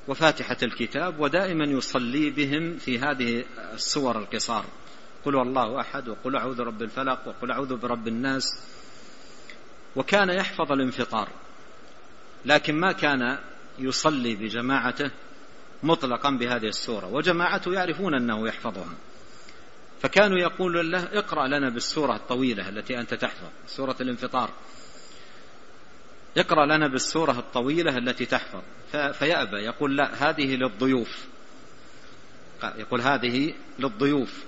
وفاتحة الكتاب، ودائما يصلي بهم في هذه السور القصار، قل والله أحد، وقل أعوذ برب الفلق، وقل أعوذ برب الناس. وكان يحفظ الانفطار، لكن ما كان يصلي بجماعته مطلقا بهذه السورة، وجماعته يعرفون أنه يحفظها، فكانوا يقول له اقرأ لنا بالسورة الطويلة التي أنت تحفظ، سورة الانفطار، اقرأ لنا بالسورة الطويلة التي تحفظ. فيأبى، يقول لا، هذه للضيوف، يقول هذه للضيوف.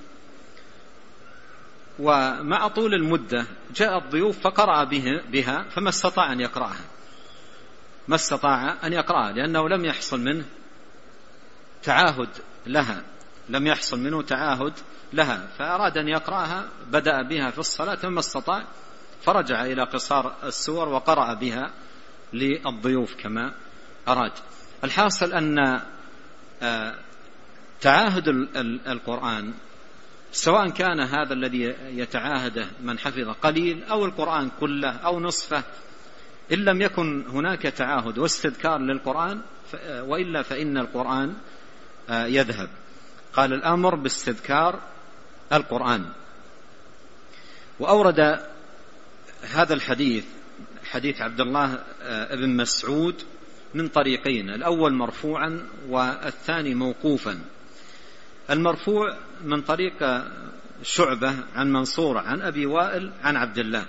ومع طول المدة جاء الضيوف فقرأ بها، فما استطاع أن يقرأها، ما استطاع أن يقرأها لأنه لم يحصل منه تعاهد لها، لم يحصل منه تعاهد لها، فأراد أن يقرأها، بدأ بها في الصلاة فما استطاع، فرجع إلى قصار السور وقرأ بها للضيوف كما أراد. الحاصل أن تعاهد القرآن، سواء كان هذا الذي يتعاهده من حفظ قليل أو القرآن كله أو نصفه، إن لم يكن هناك تعاهد واستذكار للقرآن وإلا فإن القرآن يذهب. قال الأمر باستذكار القرآن. وأورد هذا الحديث، حديث عبد الله بن مسعود، من طريقين، الأول مرفوعا والثاني موقوفا. المرفوع من طريق شعبة عن منصور عن أبي وائل عن عبد الله،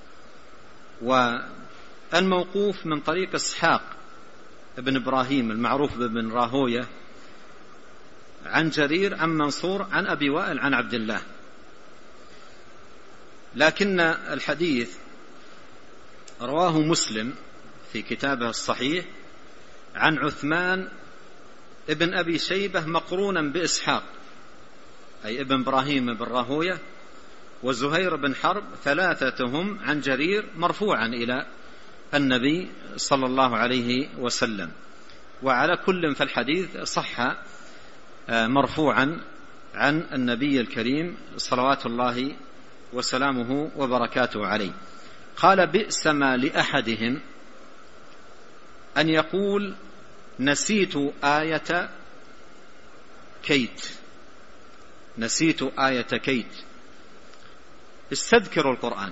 والموقوف من طريق إسحاق ابن إبراهيم المعروف بابن راهوية عن جرير عن منصور عن أبي وائل عن عبد الله. لكن الحديث رواه مسلم في كتابه الصحيح عن عثمان ابن أبي شيبة مقرونا بإسحاق، أي ابن إبراهيم بن راهوية وزهير بن حرب، ثلاثتهم عن جرير مرفوعا إلى النبي صلى الله عليه وسلم. وعلى كل فالحديث صح مرفوعا عن النبي الكريم صلوات الله وسلامه وبركاته عليه. قال بئس ما لأحدهم أن يقول نسيت آية كيت، نسيت آية كيت. استذكروا القرآن.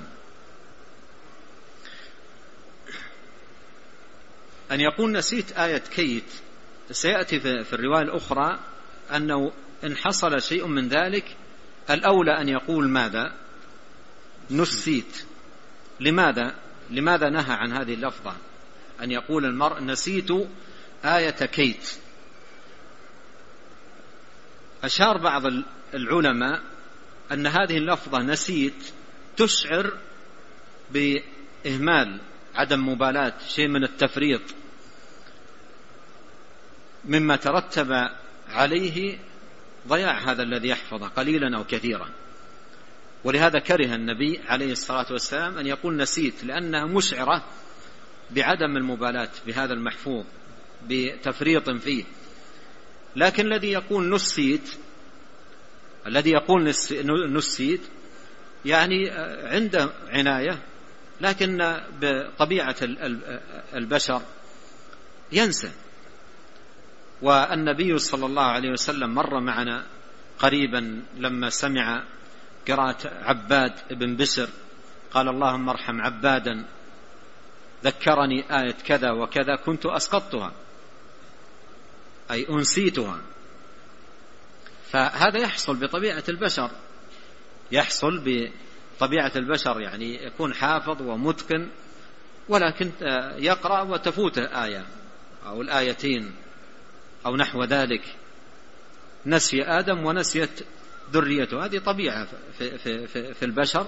أن يقول نسيت آية كيت، سيأتي في الرواية الأخرى أنه إن حصل شيء من ذلك الأولى أن يقول ماذا؟ نسيت. لماذا؟ لماذا نهى عن هذه اللفظة أن يقول المرء نسيت آية كيت؟ أشار بعض العلماء أن هذه اللفظة نسيت تشعر بإهمال، عدم مبالاة، شيء من التفريط مما ترتب عليه ضياع هذا الذي يحفظه قليلا أو كثيرا. ولهذا كره النبي عليه الصلاة والسلام أن يقول نسيت، لأنها مشعرة بعدم المبالاة بهذا المحفوظ، بتفريط فيه. لكن الذي يقول نسيت، الذي يقول نسيت يعني عنده عناية، لكن بطبيعة البشر ينسى. والنبي صلى الله عليه وسلم مر معنا قريبا لما سمع قراءة عباد بن بسر، قال اللهم ارحم عبادا ذكرني آية كذا وكذا كنت أسقطتها، أي أنسيتها. فهذا يحصل بطبيعة البشر، يحصل بطبيعة البشر، يعني يكون حافظ ومتقن ولكن يقرأ وتفوته آية أو الآيتين أو نحو ذلك، نسي آدم ونسيت ذريته، هذه طبيعة في, في, في, في البشر.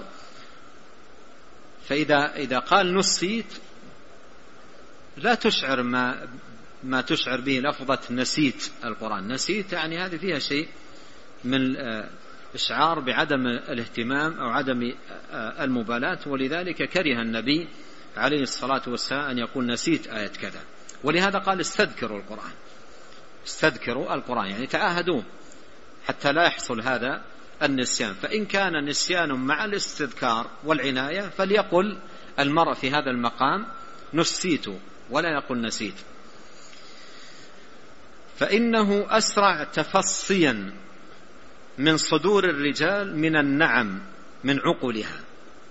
فإذا إذا قال نسيت لا تشعر ما ما تشعر به لفظة نسيت القرآن. نسيت يعني هذه فيها شيء من إشعار بعدم الاهتمام أو عدم المبالاة، ولذلك كره النبي عليه الصلاة والسلام أن يقول نسيت آية كذا. ولهذا قال استذكروا القرآن، استذكروا القرآن يعني تعاهدوه حتى لا يحصل هذا النسيان. فإن كان نسيان مع الاستذكار والعناية فليقل المرء في هذا المقام نسيت ولا يقول نسيت. فإنه أسرع تفصيا من صدور الرجال من النعم من عقولها.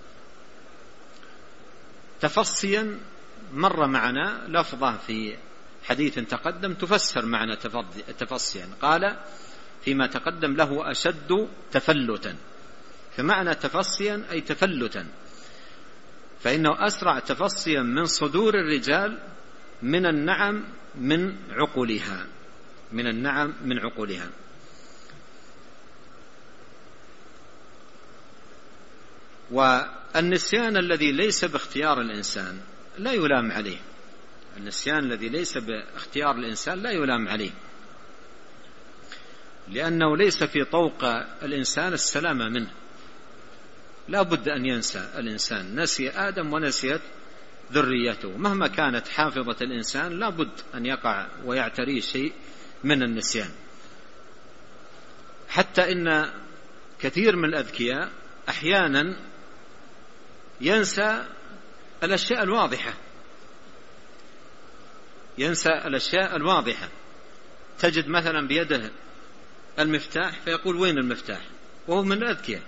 تفصيا مر معنا لفظة في حديث تقدم تفسر معنى تفصيا، قال فيما تقدم له أشد تفلتا، فمعنى تفصيا أي تفلتا، فإنه أسرع تفصيا من صدور الرجال من النعم من عقولها، من النعم من عقولها. والنسيان الذي ليس باختيار الإنسان لا يلام عليه، النسيان الذي ليس باختيار الإنسان لا يلام عليه، لأنه ليس في طوق الإنسان السلامة منه، لا بد أن ينسى الإنسان. نسي آدم ونسيت ذريته، مهما كانت حافظة الإنسان لا بد أن يقع ويعتريه شيء من النسيان. حتى إن كثير من الأذكياء أحيانا ينسى الأشياء الواضحة، ينسى الأشياء الواضحة. تجد مثلا بيده المفتاح فيقول وين المفتاح، وهو من الأذكياء.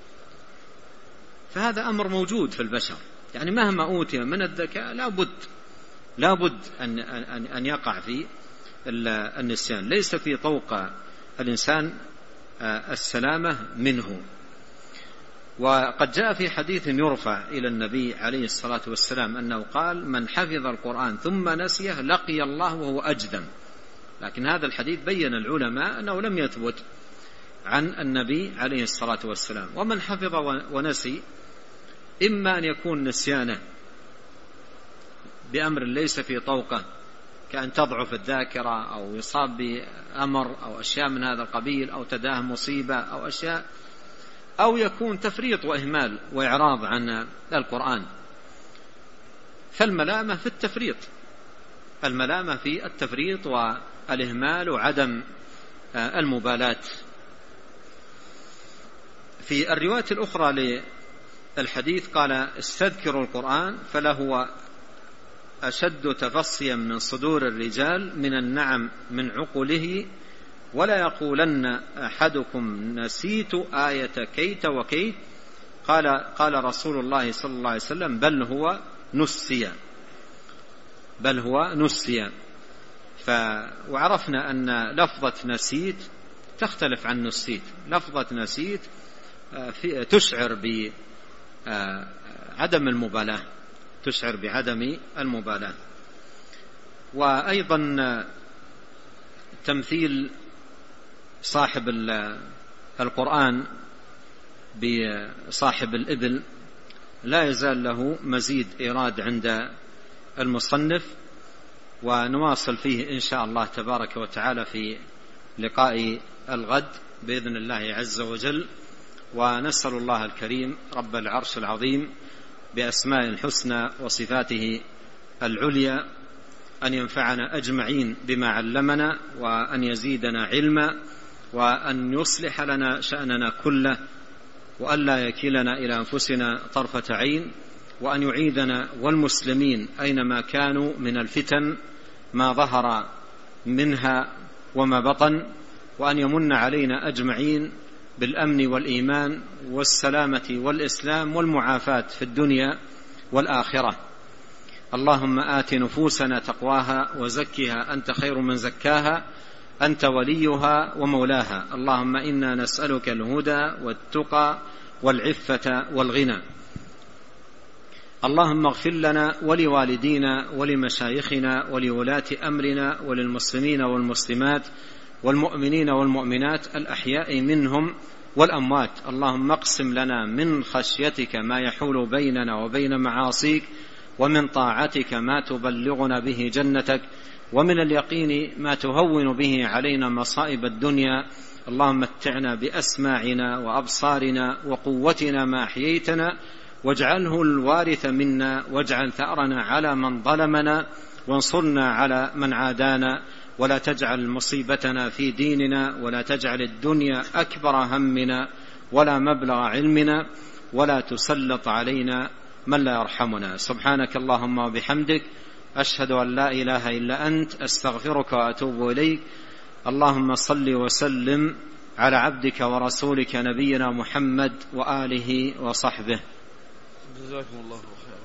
فهذا أمر موجود في البشر، يعني مهما أوتي من الذكاء لا بد لا بد أن أن يقع في النسيان، ليس في طوق الإنسان السلامة منه. وقد جاء في حديث يرفع إلى النبي عليه الصلاة والسلام أنه قال من حفظ القرآن ثم نسيه لقي الله وهو أجذم، لكن هذا الحديث بين العلماء أنه لم يثبت عن النبي عليه الصلاة والسلام. ومن حفظ ونسي إما أن يكون نسيانه بأمر ليس في طوقه، كأن تضعف الذاكرة أو يصاب بأمر أو أشياء من هذا القبيل، أو تداه مصيبة أو أشياء، أو يكون تفريط وإهمال وإعراض عن القرآن. فالملامة في التفريط، الملامة في التفريط والإهمال وعدم المبالاة. في الرواية الأخرى للحديث قال استذكروا القرآن فلهو أشد تفصيا من صدور الرجال من النعم من عقله، ولا يقولن أحدكم نسيت آية كيت وكيت، قال قال رسول الله صلى الله عليه وسلم بل هو نسي، بل هو نسي. ف وعرفنا أن لفظة نسيت تختلف عن نسيت. لفظة نسيت تشعر بعدم المبالاة، تشعر بعدم المبالاة. وأيضا تمثيل صاحب القرآن بصاحب الإبل لا يزال له مزيد إيراد عند المصنف، ونواصل فيه إن شاء الله تبارك وتعالى في لقاء الغد بإذن الله عز وجل. ونسأل الله الكريم رب العرش العظيم بأسماء الحسنى وصفاته العليا أن ينفعنا أجمعين بما علمنا، وأن يزيدنا علما، وأن يصلح لنا شأننا كله، وأن لا يكلنا إلى أنفسنا طرفة عين، وأن يعيذنا والمسلمين أينما كانوا من الفتن ما ظهر منها وما بطن، وأن يمن علينا أجمعين بالأمن والإيمان والسلامة والإسلام والمعافاة في الدنيا والآخرة. اللهم آت نفوسنا تقواها وزكها أنت خير من زكاها أنت وليها ومولاها. اللهم إنا نسألك الهدى والتقى والعفة والغنى. اللهم اغفر لنا ولوالدينا ولمشايخنا ولولاة أمرنا وللمسلمين والمسلمات والمؤمنين والمؤمنات الأحياء منهم والأموات. اللهم اقسم لنا من خشيتك ما يحول بيننا وبين معاصيك، ومن طاعتك ما تبلغنا به جنتك، ومن اليقين ما تهون به علينا مصائب الدنيا. اللهم متعنا بأسماعنا وأبصارنا وقوتنا ما أحييتنا، واجعله الوارث منا، واجعل ثأرنا على من ظلمنا، وانصرنا على من عادانا، ولا تجعل مصيبتنا في ديننا، ولا تجعل الدنيا أكبر همنا ولا مبلغ علمنا، ولا تسلط علينا من لا يرحمنا. سبحانك اللهم وبحمدك، أشهد أن لا إله إلا أنت، أستغفرك وأتوب إليك. اللهم صل وسلم على عبدك ورسولك نبينا محمد وآله وصحبه. جزاكم الله خيرا.